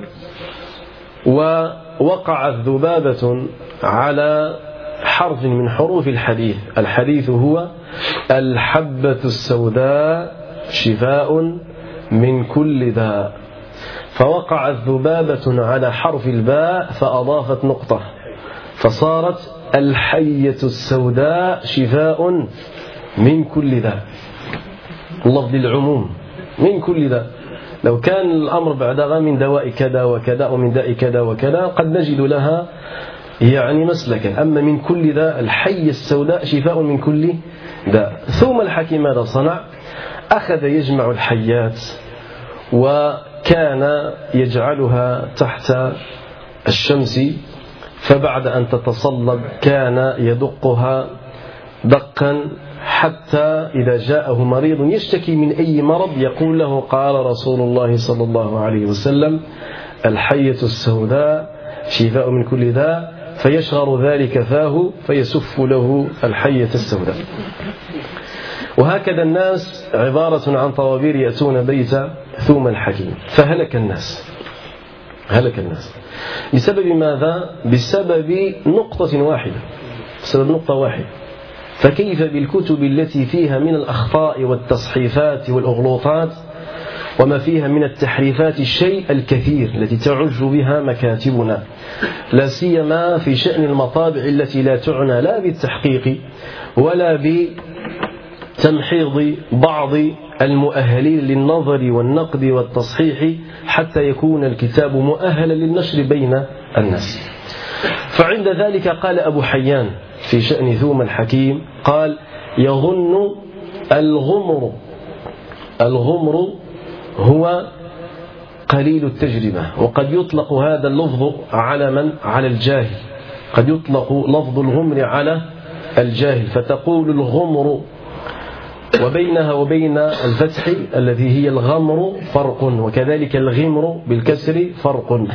ووقعت ذبابة على حرف من حروف الحديث. الحديث هو: الحبة السوداء شفاء من كل داء. فوقعت ذبابة على حرف الباء فأضافت نقطة، فصارت الحية السوداء شفاء من كل داء. اللفظ للعموم من كل داء. لو كان الأمر بعدها من دواء كذا وكذا ومن داء كذا وكذا قد نجد لها يعني مسلكا. أما من كل داء، الحية السوداء شفاء من كل داء. ثم الحكيم ماذا صنع؟ أخذ يجمع الحيات وكان يجعلها تحت الشمس، فبعد أن تتصلب كان يدقها دقا حتى إذا جاءه مريض يشتكي من أي مرض يقول له: قال رسول الله صلى الله عليه وسلم: الحية السوداء شفاء من كل داء. فيشغر ذلك فاه فيسف له الحية السوداء. وهكذا الناس عبارة عن طوابير يأتون بيت ثوم الحكيم. فهلك الناس هلك الناس بسبب ماذا؟ بسبب نقطة واحدة، بسبب نقطة واحدة. فكيف بالكتب التي فيها من الأخطاء والتصحيفات والأغلوطات وما فيها من التحريفات الشيء الكثير التي تعج بها مكاتبنا، لا سيما في شأن المطابع التي لا تعنى لا بالتحقيق ولا بتمحيض بعض المؤهلين للنظر والنقد والتصحيح حتى يكون الكتاب مؤهلا للنشر بين الناس. فعند ذلك قال أبو حيان في شأن ثوم الحكيم، قال: يظن الغمر الغمر هو قليل التجربة. وقد يطلق هذا اللفظ على من؟ على الجاهل. قد يطلق لفظ الغمر على الجاهل، فتقول الغمر وبينها وبين الفتح الذي هي الغمر فرق، وكذلك الغمر بالكسر فرق.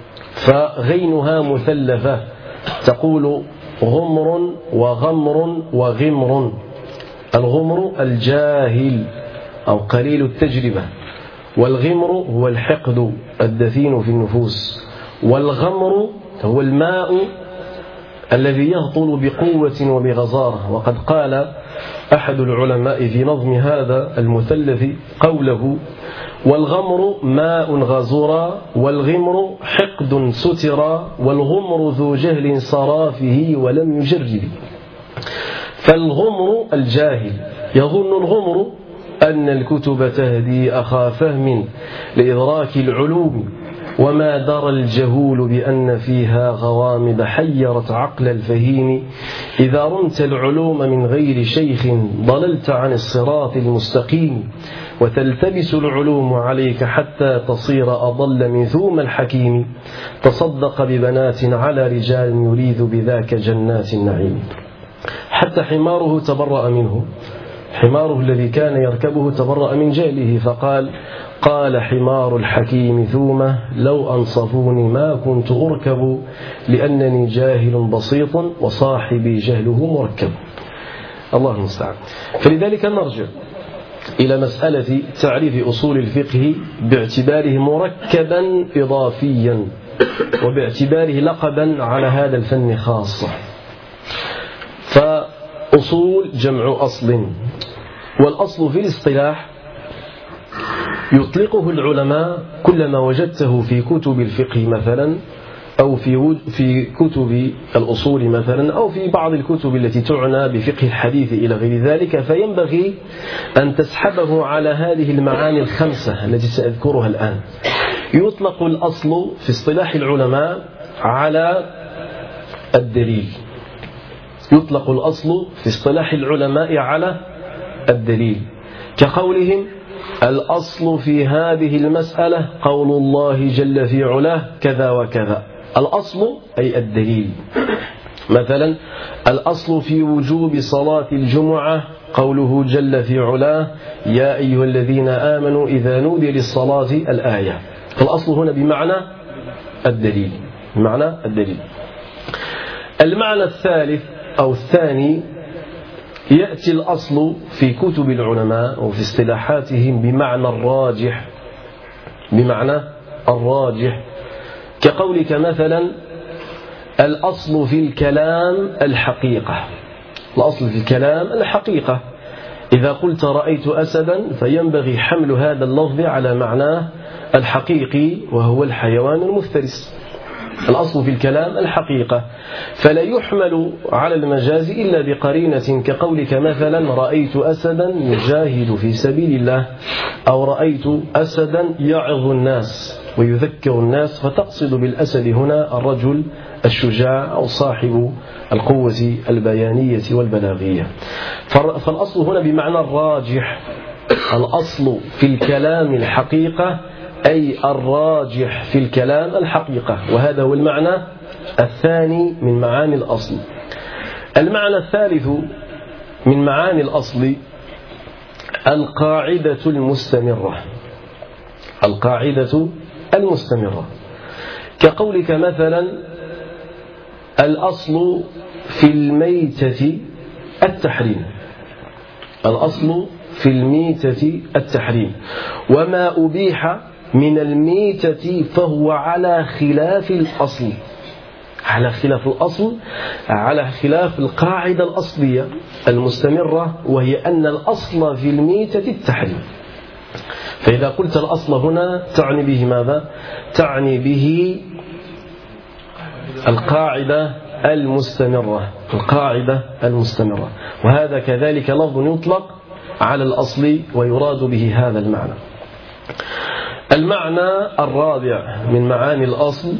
فغينها مثلثة، تقول غمر وغمر وغمر. الغمر الجاهل أو قليل التجربة، والغمر هو الحقد الدفين في النفوس، والغمر هو الماء الذي يهطل بقوة وبغزارة. وقد قال أحد العلماء في نظم هذا المثلث قوله: والغمر ماء غزورا، والغمر حقد سترا، والغمر ذو جهل صرا فيه ولم يجرب. فالغمر الجاهل يظن الغمر أن الكتب تهدي أخا فهم لإدراك العلوم، وما درى الجهول بأن فيها غوامض حيرت عقل الفهيم إذا رمت العلوم من غير شيخ ضللت عن الصراط المستقيم وتلتبس العلوم عليك حتى تصير أضل من ثوم الحكيم تصدق ببنات على رجال يريد بذاك جنات النعيم. حتى حماره تبرأ منه، حماره الذي كان يركبه تبرأ من جهله فقال: قال حمار الحكيم ثومه لو أنصفوني ما كنت أركب لأنني جاهل بسيط وصاحبي جهله مركب. الله المستعان. فلذلك نرجع إلى مسألة تعريف أصول الفقه باعتباره مركبا إضافيا وباعتباره لقبا على هذا الفن خاصة. فأصول جمع أصل، والأصل في الاصطلاح يطلقه العلماء كلما وجدته في كتب الفقه مثلا أو في في كتب الأصول مثلا أو في بعض الكتب التي تعنى بفقه الحديث إلى غير ذلك، فينبغي أن تسحبه على هذه المعاني الخمسة التي سأذكرها الآن. يطلق الأصل في اصطلاح العلماء على الدليل، يطلق الأصل في اصطلاح العلماء على الدليل، كقولهم: الأصل في هذه المسألة قول الله جل في علاه كذا وكذا. الأصل أي الدليل. مثلا: الأصل في وجوب صلاة الجمعة قوله جل في علاه يا أيها الذين آمنوا إذا نودي للصلاة الآية. فالأصل هنا بمعنى الدليل، بمعنى الدليل. المعنى الثالث أو الثاني: يأتي الأصل في كتب العلماء وفي اصطلاحاتهم بمعنى الراجح، بمعنى الراجح، كقولك مثلا: الأصل في الكلام الحقيقة. الأصل في الكلام الحقيقة. إذا قلت رأيت أسدا فينبغي حمل هذا اللفظ على معناه الحقيقي وهو الحيوان المفترس. الأصل في الكلام الحقيقة، فلا يحمل على المجاز إلا بقرينة، كقولك مثلا: رأيت أسدا يجاهد في سبيل الله، أو رأيت أسدا يعظ الناس ويذكر الناس، فتقصد بالأسد هنا الرجل الشجاع أو صاحب القوة البيانية والبلاغية. فالأصل هنا بمعنى الراجح. الأصل في الكلام الحقيقة أي الراجح في الكلام الحقيقة، وهذا هو المعنى الثاني من معاني الأصل. المعنى الثالث من معاني الأصل القاعدة المستمرة، القاعدة المستمرة، كقولك مثلا: الأصل في الميتة التحريم. الأصل في الميتة التحريم، وما أبيح من الميتة فهو على خلاف الأصل، على خلاف الأصل، على خلاف القاعدة الأصلية المستمرة، وهي أن الأصل في الميتة التحريم. فإذا قلت الأصل هنا تعني به ماذا؟ تعني به القاعدة المستمرة، القاعدة المستمرة. وهذا كذلك لفظ يطلق على الأصل ويراد به هذا المعنى. المعنى الرابع من معاني الأصل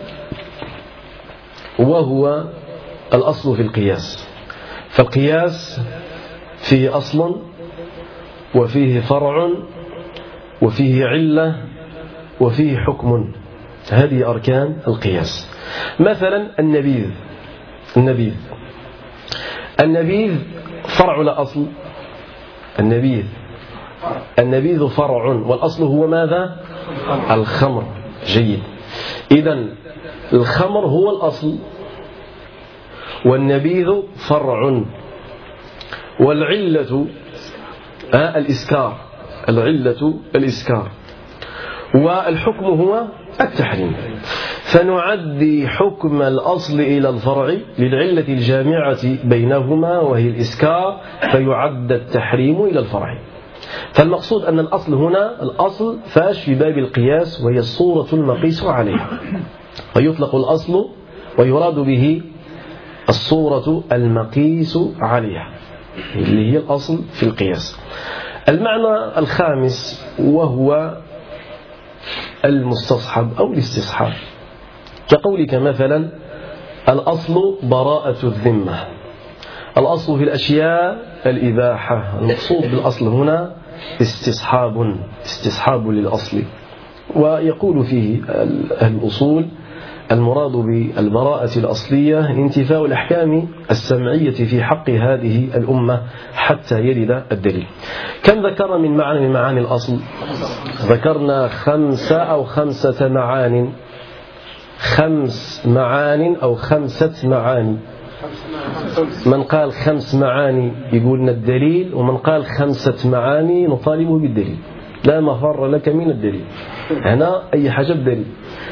وهو الأصل في القياس. فالقياس فيه أصل وفيه فرع وفيه علة وفيه حكم، هذه أركان القياس. مثلا النبيذ، النبيذ النبيذ فرع لا أصل. النبيذ النبيذ فرع، والأصل هو ماذا؟ الخمر. جيد. إذن الخمر هو الأصل والنبيذ فرع، والعلة آه الإسكار، العلة الإسكار، والحكم هو التحريم. فنعدي حكم الأصل إلى الفرع للعلة الجامعة بينهما وهي الإسكار، فيعد التحريم إلى الفرع. فالمقصود أن الأصل هنا الأصل فاش في باب القياس، وهي الصورة المقيس عليها، ويطلق الأصل ويراد به الصورة المقيس عليها اللي هي الأصل في القياس. المعنى الخامس وهو المستصحب أو الاستصحاب، كقولك مثلا الأصل براءة الذمة. الأصل في الأشياء الإباحة، المقصود بالأصل هنا استصحاب استصحاب للأصل. ويقول فيه أهل الأصول المراد بالبراءة الأصلية انتفاء الأحكام السمعية في حق هذه الأمة حتى يرد الدليل. كم ذكرنا من معنى من معاني الأصل؟ ذكرنا خمسة أو خمسة معان، خمس معان أو خمسة معاني. من قال خمس معاني يقولنا الدليل، ومن قال خمسة معاني نطالبه بالدليل. لا مفر لك من الدليل، هنا أي حاجة بدليل.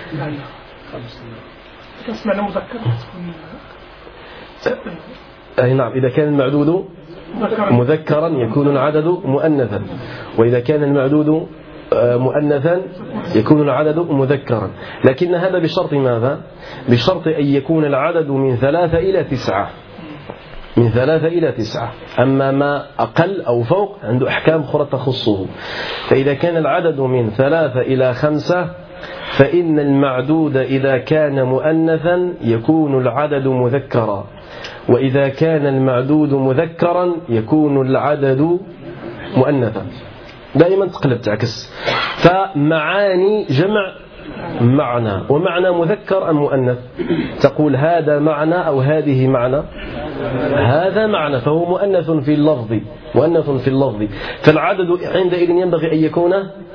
أي نعم، إذا كان المعدود مذكرا يكون العدد مؤنثا، وإذا كان المعدود مؤنثا يكون العدد مذكرا، لكن هذا بشرط ماذا؟ بشرط أن يكون العدد من ثلاثة إلى تسعة، من ثلاثة إلى تسعة. أما ما أقل أو فوق عنده أحكام أخرى تخصه. فإذا كان العدد من ثلاثة إلى خمسة فإن المعدود إذا كان مؤنثا يكون العدد مذكرا، وإذا كان المعدود مذكرا يكون العدد مؤنثا. دائما تقلب تعكس. فمعاني جمع معنى، ومعنى مذكر أم مؤنث؟ تقول هذا معنى أو هذه معنى، هذا معنى فهو مؤنث في اللفظ، مؤنث في اللفظ. فالعدد عندئذ ينبغي أن يكون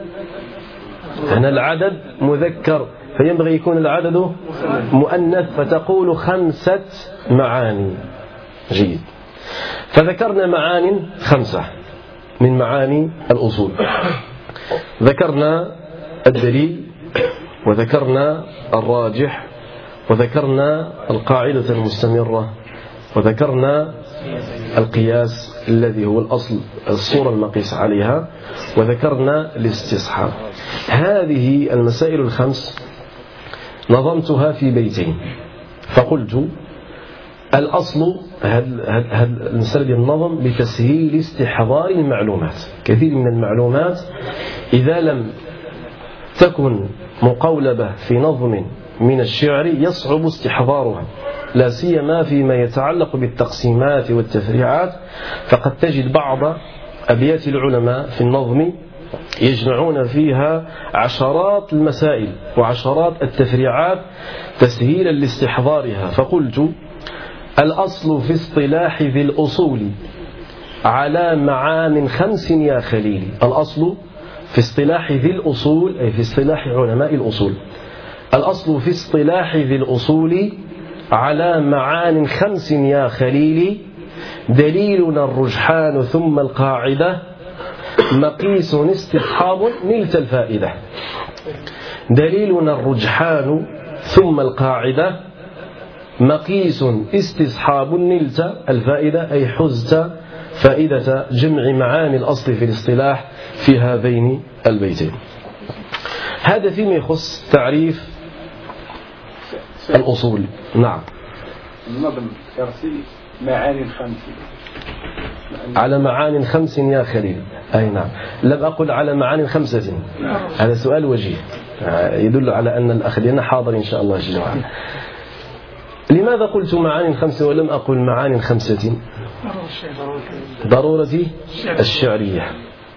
هنا العدد مذكر، فينبغي يكون العدد مؤنث، فتقول خمسة معاني. جيد. فذكرنا معاني خمسة من معاني الأصول. ذكرنا الدليل، وذكرنا الراجح، وذكرنا القاعدة المستمرة، وذكرنا القياس الذي هو الأصل، الصورة المقيس عليها، وذكرنا الاستصحاب. هذه المسائل الخمس نظمتها في بيتين، فقلت الأصل هذه المسألة ديال النظم لتسهيل استحضار المعلومات. كثير من المعلومات إذا لم تكن مقولبة في نظم من الشعر يصعب استحضارها، لا سيما فيما يتعلق بالتقسيمات والتفريعات. فقد تجد بعض أبيات العلماء في النظم يجمعون فيها عشرات المسائل وعشرات التفريعات تسهيلا لاستحضارها. فقلت الأصل في اصطلاح ذي الأصول على معان خمس يا خليل. الأصل في اصطلاح ذي الأصول أي في اصطلاح علماء الأصول، الأصل في اصطلاح ذي الأصول على معان خمس يا خليل، دليلنا الرجحان ثم القاعدة، مقيس استصحاب نلت الفائدة. دليلنا الرجحان ثم القاعدة، مقيس استصحاب نلت الفائدة أي حزت فائدة جمع معاني الأصل في الاصطلاح في هذين البيتين. هذا فيما يخص تعريف الأصول. نعم. النظم يرسل معاني خمس على معان خمس يا خليل. أي نعم، لم أقل على معان خمسة، هذا سؤال وجيه يدل على أن الأخ لنا حاضر إن شاء الله جل وعلا. لماذا قلت معان خمسة ولم أقل معان خمسة؟ ضرورة الشعرية.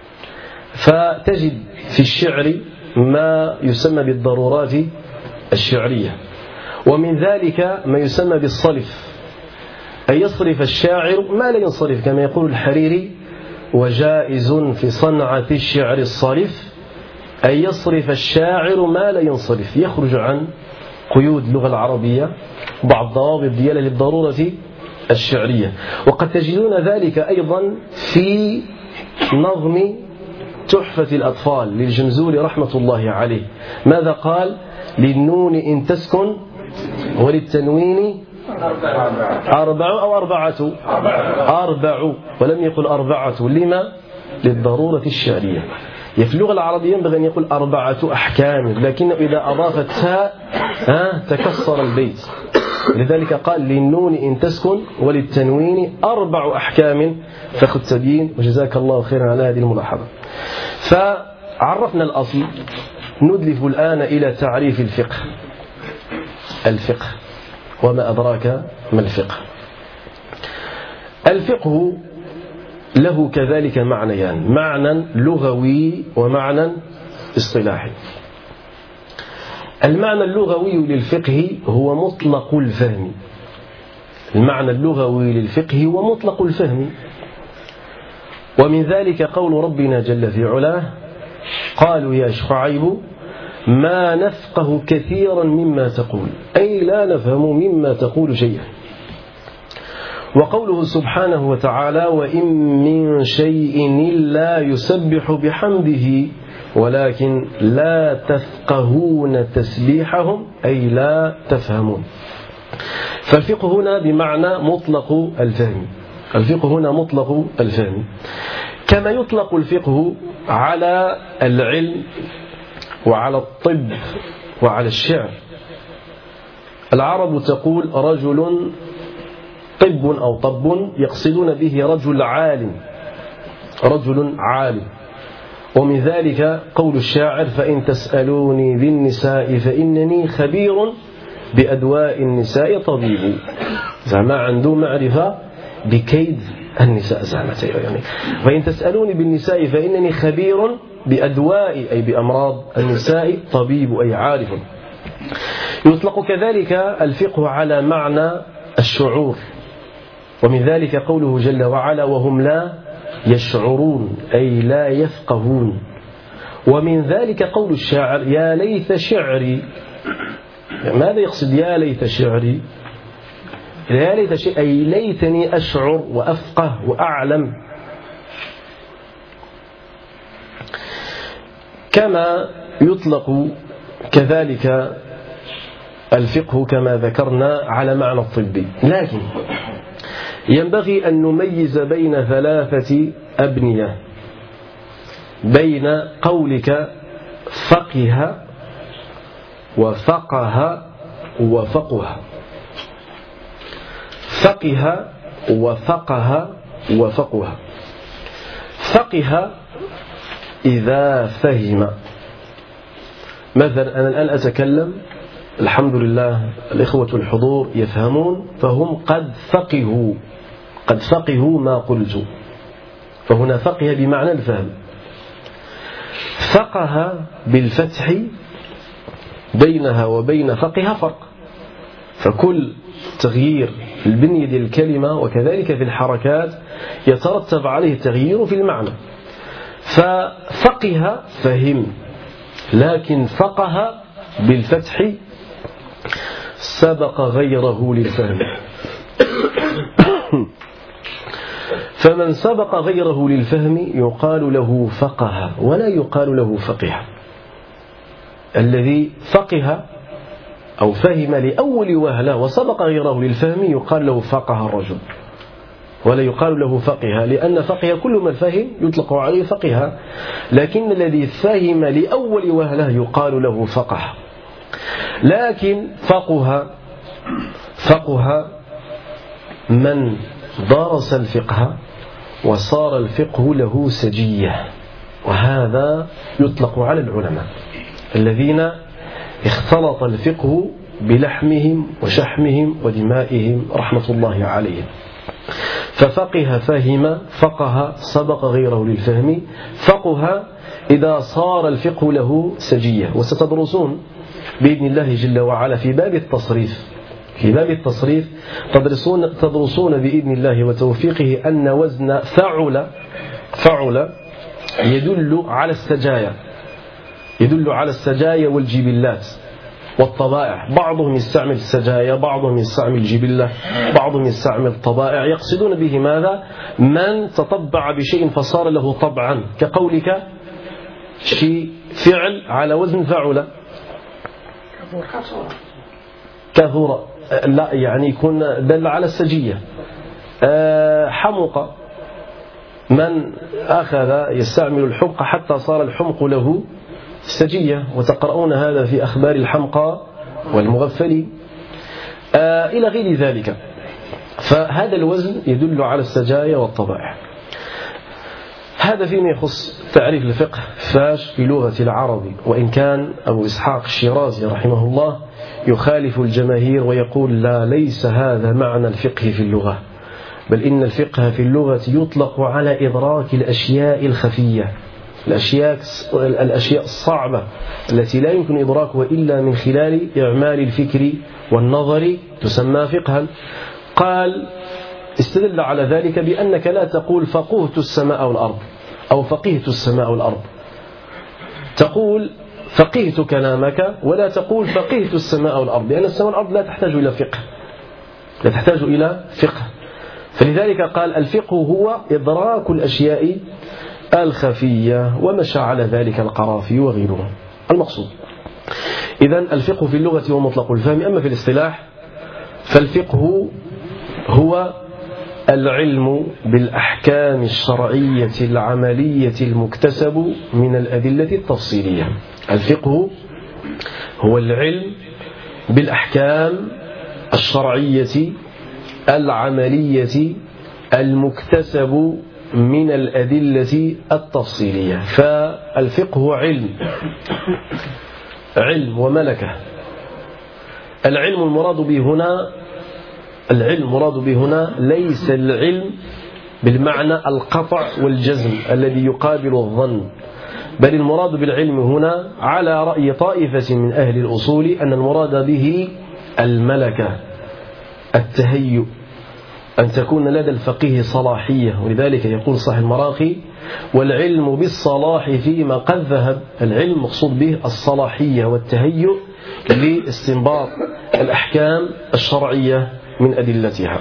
فتجد في الشعر ما يسمى بالضرورات الشعرية، ومن ذلك ما يسمى بالصرف، أن يصرف الشاعر ما لا ينصرف، كما يقول الحريري: وجائز في صنعة الشعر الصرف، أن يصرف الشاعر ما لا ينصرف، يخرج عن قيود اللغة العربية بعض ضوابط ديالها للضرورة الشعرية. وقد تجدون ذلك أيضا في نظم تحفة الأطفال للجمزوري رحمة الله عليه. ماذا قال؟ للنون إن تسكن وللتنوين أربع أو أربعة أربع، ولم يقل أربعة. لما؟ للضرورة الشعرية. في اللغة العربية ينبغي أن يقول أربعة أحكام، لكن إذا أضاف التاء تكسر البيت، لذلك قال للنون إن تسكن وللتنوين أربع أحكام. فخذ تبيين وجزاك الله خيرا على هذه الملاحظة. فعرفنا الأصل ندلف الآن إلى تعريف الفقه. الفقه وما أدراك ما الفقه. الفقه له كذلك معنيان، معنى لغوي ومعنى اصطلاحي. المعنى اللغوي للفقه هو مطلق الفهم. المعنى اللغوي للفقه هو مطلق الفهم، ومن ذلك قول ربنا جل في علاه: قالوا يا شعيب ما نفقه كثيرا مما تقول، أي لا نفهم مما تقول شيئا. وقوله سبحانه وتعالى: وإن من شيء إلا يسبح بحمده ولكن لا تفقهون تسبيحهم، أي لا تفهمون. فالفقه هنا بمعنى مطلق الفهم. الفقه هنا مطلق الفهم، كما يطلق الفقه على العلم وعلى الطب وعلى الشعر. العرب تقول رجل طب أو طب، يقصدون به رجل عالم، رجل عالم. ومن ذلك قول الشاعر: فإن تسألوني بالنساء فإنني خبير بأدواء النساء طبيب. زعما عنده معرفة بكيد النساء زعما يعني. فإن تسألوني بالنساء فإنني خبير بأدواء، أي بأمراض النساء، طبيب أي عارف. يطلق كذلك الفقه على معنى الشعور، ومن ذلك قوله جل وعلا: وهم لا يشعرون، أي لا يفقهون. ومن ذلك قول الشاعر: يا ليت شعري. ماذا يقصد يا ليت شعري؟ يا ليت شعري أي ليتني أشعر وأفقه وأعلم. كما يطلق كذلك الفقه كما ذكرنا على معنى الطبي، لكن ينبغي أن نميز بين ثلاثة أبنية، بين قولك فقه وفقه وفقه. فقه وفقه وفقه. فقه إذا فهم. مثلا أنا الآن أتكلم، الحمد لله الإخوة الحضور يفهمون، فهم قد فقهوا، قد فقهوا ما قلت، فهنا فقه بمعنى الفهم. فقه بالفتح بينها وبين فقه فرق، فكل تغيير البنية ديال الكلمة وكذلك في الحركات يترتب عليه تغيير في المعنى. ففقه فهم، لكن فقه بالفتح سبق غيره للفهم. فمن سبق غيره للفهم يقال له فقه ولا يقال له فقه. الذي فقه أو فهم لأول وهلة وسبق غيره للفهم يقال له فقه الرجل، ولا يقال له فقه، لأن فقه كل من فهم يطلق عليه فقه، لكن الذي فهم لأول وهلة يقال له فقه. لكن فقه فقه من درس الفقه وصار الفقه له سجية، وهذا يطلق على العلماء الذين اختلط الفقه بلحمهم وشحمهم ودمائهم رحمة الله عليهم. ففقه فهم، فقه سبق غيره للفهم، فقه إذا صار الفقه له سجية. وستدرسون بإذن الله جل وعلا في باب التصريف، في باب التصريف تدرسون تدرسون بإذن الله وتوفيقه أن وزن فعل فعل يدل على السجايا، يدل على السجايا والجبلات والطبائع. بعضهم يستعمل السجايا، بعضهم يستعمل الجبلة، بعضهم يستعمل الطبائع. يقصدون به ماذا؟ من تطبع بشيء فصار له طبعا، كقولك شيء فعل على وزن فعل. كثر لا يعني يكون دل على السجية. حمق، من أخذ يستعمل الحمق حتى صار الحمق له سجية، وتقرؤون هذا في أخبار الحمقى والمغفلين إلى غير ذلك. فهذا الوزن يدل على السجايا والطبائع. هذا فيما يخص تعريف الفقه فاش في لغة العرب، وإن كان أبو إسحاق الشيرازي رحمه الله يخالف الجماهير ويقول لا، ليس هذا معنى الفقه في اللغة، بل إن الفقه في اللغة يطلق على إدراك الأشياء الخفية، الأشياء الأشياء الصعبة التي لا يمكن إدراكها إلا من خلال إعمال الفكر والنظر تسمى فقها. قال استدل على ذلك بأنك لا تقول فقهت السماء والأرض أو فقهت السماء والأرض، تقول فقهت كلامك ولا تقول فقهت السماء والأرض، لأن السماء والأرض لا تحتاج إلى فقه، لا تحتاج إلى فقه. فلذلك قال الفقه هو إدراك الأشياء الخفية، ومشى على ذلك القرافي وغيره. المقصود إذن الفقه في اللغة هو مطلق الفهم. أما في الاصطلاح فالفقه هو العلم بالأحكام الشرعية العملية المكتسب من الأدلة التفصيلية. الفقه هو العلم بالأحكام الشرعية العملية المكتسب من الأدلة التفصيلية. فالفقه علم علم وملكة. العلم المراد به هنا العلم المراد به هنا ليس العلم بالمعنى القطع والجزم الذي يقابل الظن، بل المراد بالعلم هنا على رأي طائفة من أهل الأصول أن المراد به الملكة، التهيؤ، أن تكون لدى الفقيه صلاحية. ولذلك يقول صاحب المراقي والعلم بالصلاح فيما قد ذهب. العلم مقصود به الصلاحية والتهيؤ لاستنباط الأحكام الشرعية من أدلتها.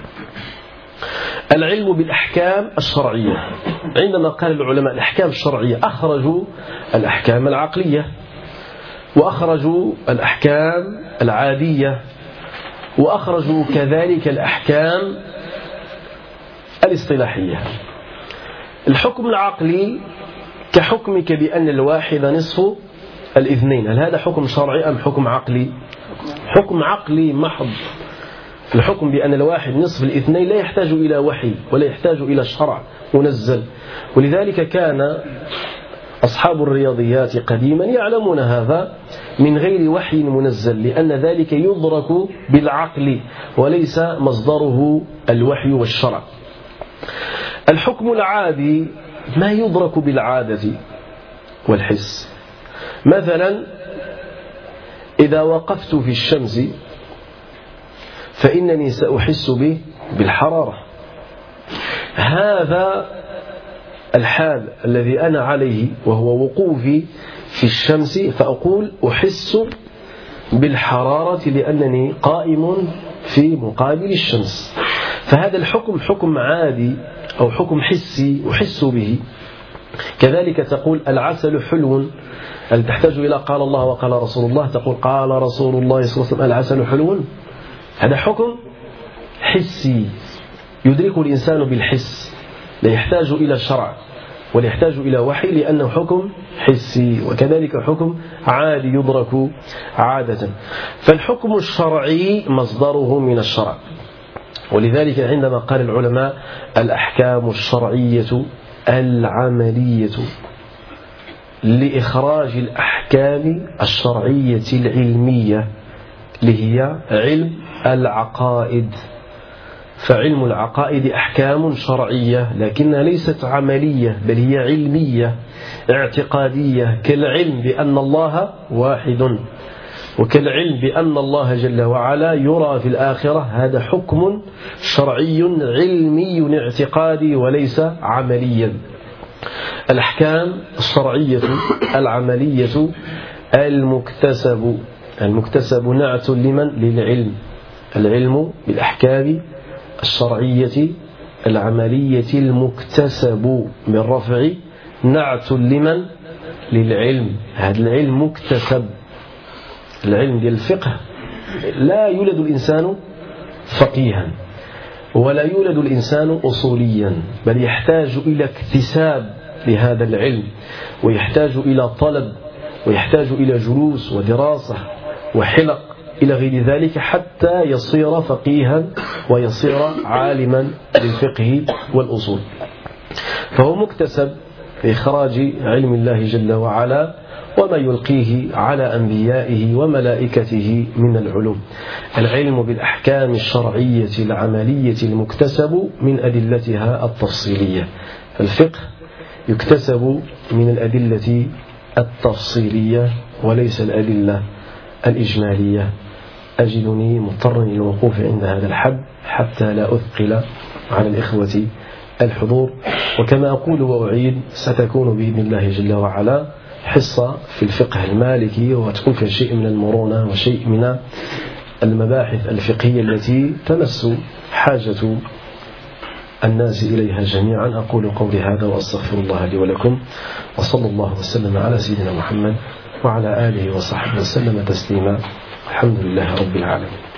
العلم بالأحكام الشرعية، عندما قال العلماء الأحكام الشرعية أخرجوا الأحكام العقلية، وأخرجوا الأحكام العادية، وأخرجوا كذلك الأحكام الاصطلاحية. الحكم العقلي كحكمك بأن الواحد نصف الاثنين، هل هذا حكم شرعي أم حكم عقلي؟ حكم عقلي محض. الحكم بأن الواحد نصف الاثنين لا يحتاج إلى وحي ولا يحتاج إلى شرع منزل. ولذلك كان أصحاب الرياضيات قديما يعلمون هذا من غير وحي منزل، لأن ذلك يدرك بالعقل وليس مصدره الوحي والشرع. الحكم العادي ما يدرك بالعادة والحس. مثلا إذا وقفت في الشمس فإنني سأحس به بالحرارة. هذا الحال الذي أنا عليه وهو وقوفي في الشمس، فأقول أحس بالحرارة لأنني قائم في مقابل الشمس. فهذا الحكم حكم عادي أو حكم حسي أحس به. كذلك تقول العسل حلو، هل تحتاج إلى قال الله وقال رسول الله؟ تقول قال رسول الله صلى الله عليه وسلم العسل حلو. هذا حكم حسي يدرك الإنسان بالحس، لا يحتاج إلى شرع ولا يحتاج إلى وحي، لأنه حكم حسي. وكذلك حكم عادي يدرك عادة. فالحكم الشرعي مصدره من الشرع. ولذلك عندما قال العلماء الأحكام الشرعية العملية لإخراج الأحكام الشرعية العلمية اللي هي علم العقائد. فعلم العقائد أحكام شرعية لكنها ليست عملية، بل هي علمية اعتقادية، كالعلم بأن الله واحد، وكالعلم بأن الله جل وعلا يرى في الآخرة. هذا حكم شرعي علمي اعتقادي وليس عمليا. الأحكام الشرعية العملية المكتسب المكتسب نعت لمن؟ للعلم. العلم بالأحكام الشرعية العملية المكتسب من رفع نعت لمن؟ للعلم. هذا العلم مكتسب. العلم ديال الفقه لا يولد الإنسان فقيها ولا يولد الإنسان أصوليا، بل يحتاج إلى اكتساب لهذا العلم، ويحتاج إلى طلب، ويحتاج إلى جلوس ودراسة وحلق إلى غير ذلك حتى يصير فقيها ويصير عالما للفقه والأصول. فهو مكتسب بإخراج علم الله جل وعلا وما يلقيه على أنبيائه وملائكته من العلوم. العلم بالأحكام الشرعية العملية المكتسب من أدلتها التفصيلية. فالفقه يكتسب من الأدلة التفصيلية وليس الأدلة الإجمالية. أجدني مضطرا إلى الوقوف عند هذا الحد حتى لا أثقل على الإخوة الحضور، وكما أقول وأعيد ستكون بإذن الله جل وعلا حصة في الفقه المالكي، وتكون فيها شيء من المرونة وشيء من المباحث الفقهية التي تمس حاجة الناس إليها جميعا. أقول قولي هذا وأستغفر الله لي ولكم، وصلى الله وسلم على سيدنا محمد وعلى آله وصحبه وسلم تسليما. الحمد لله رب العالمين.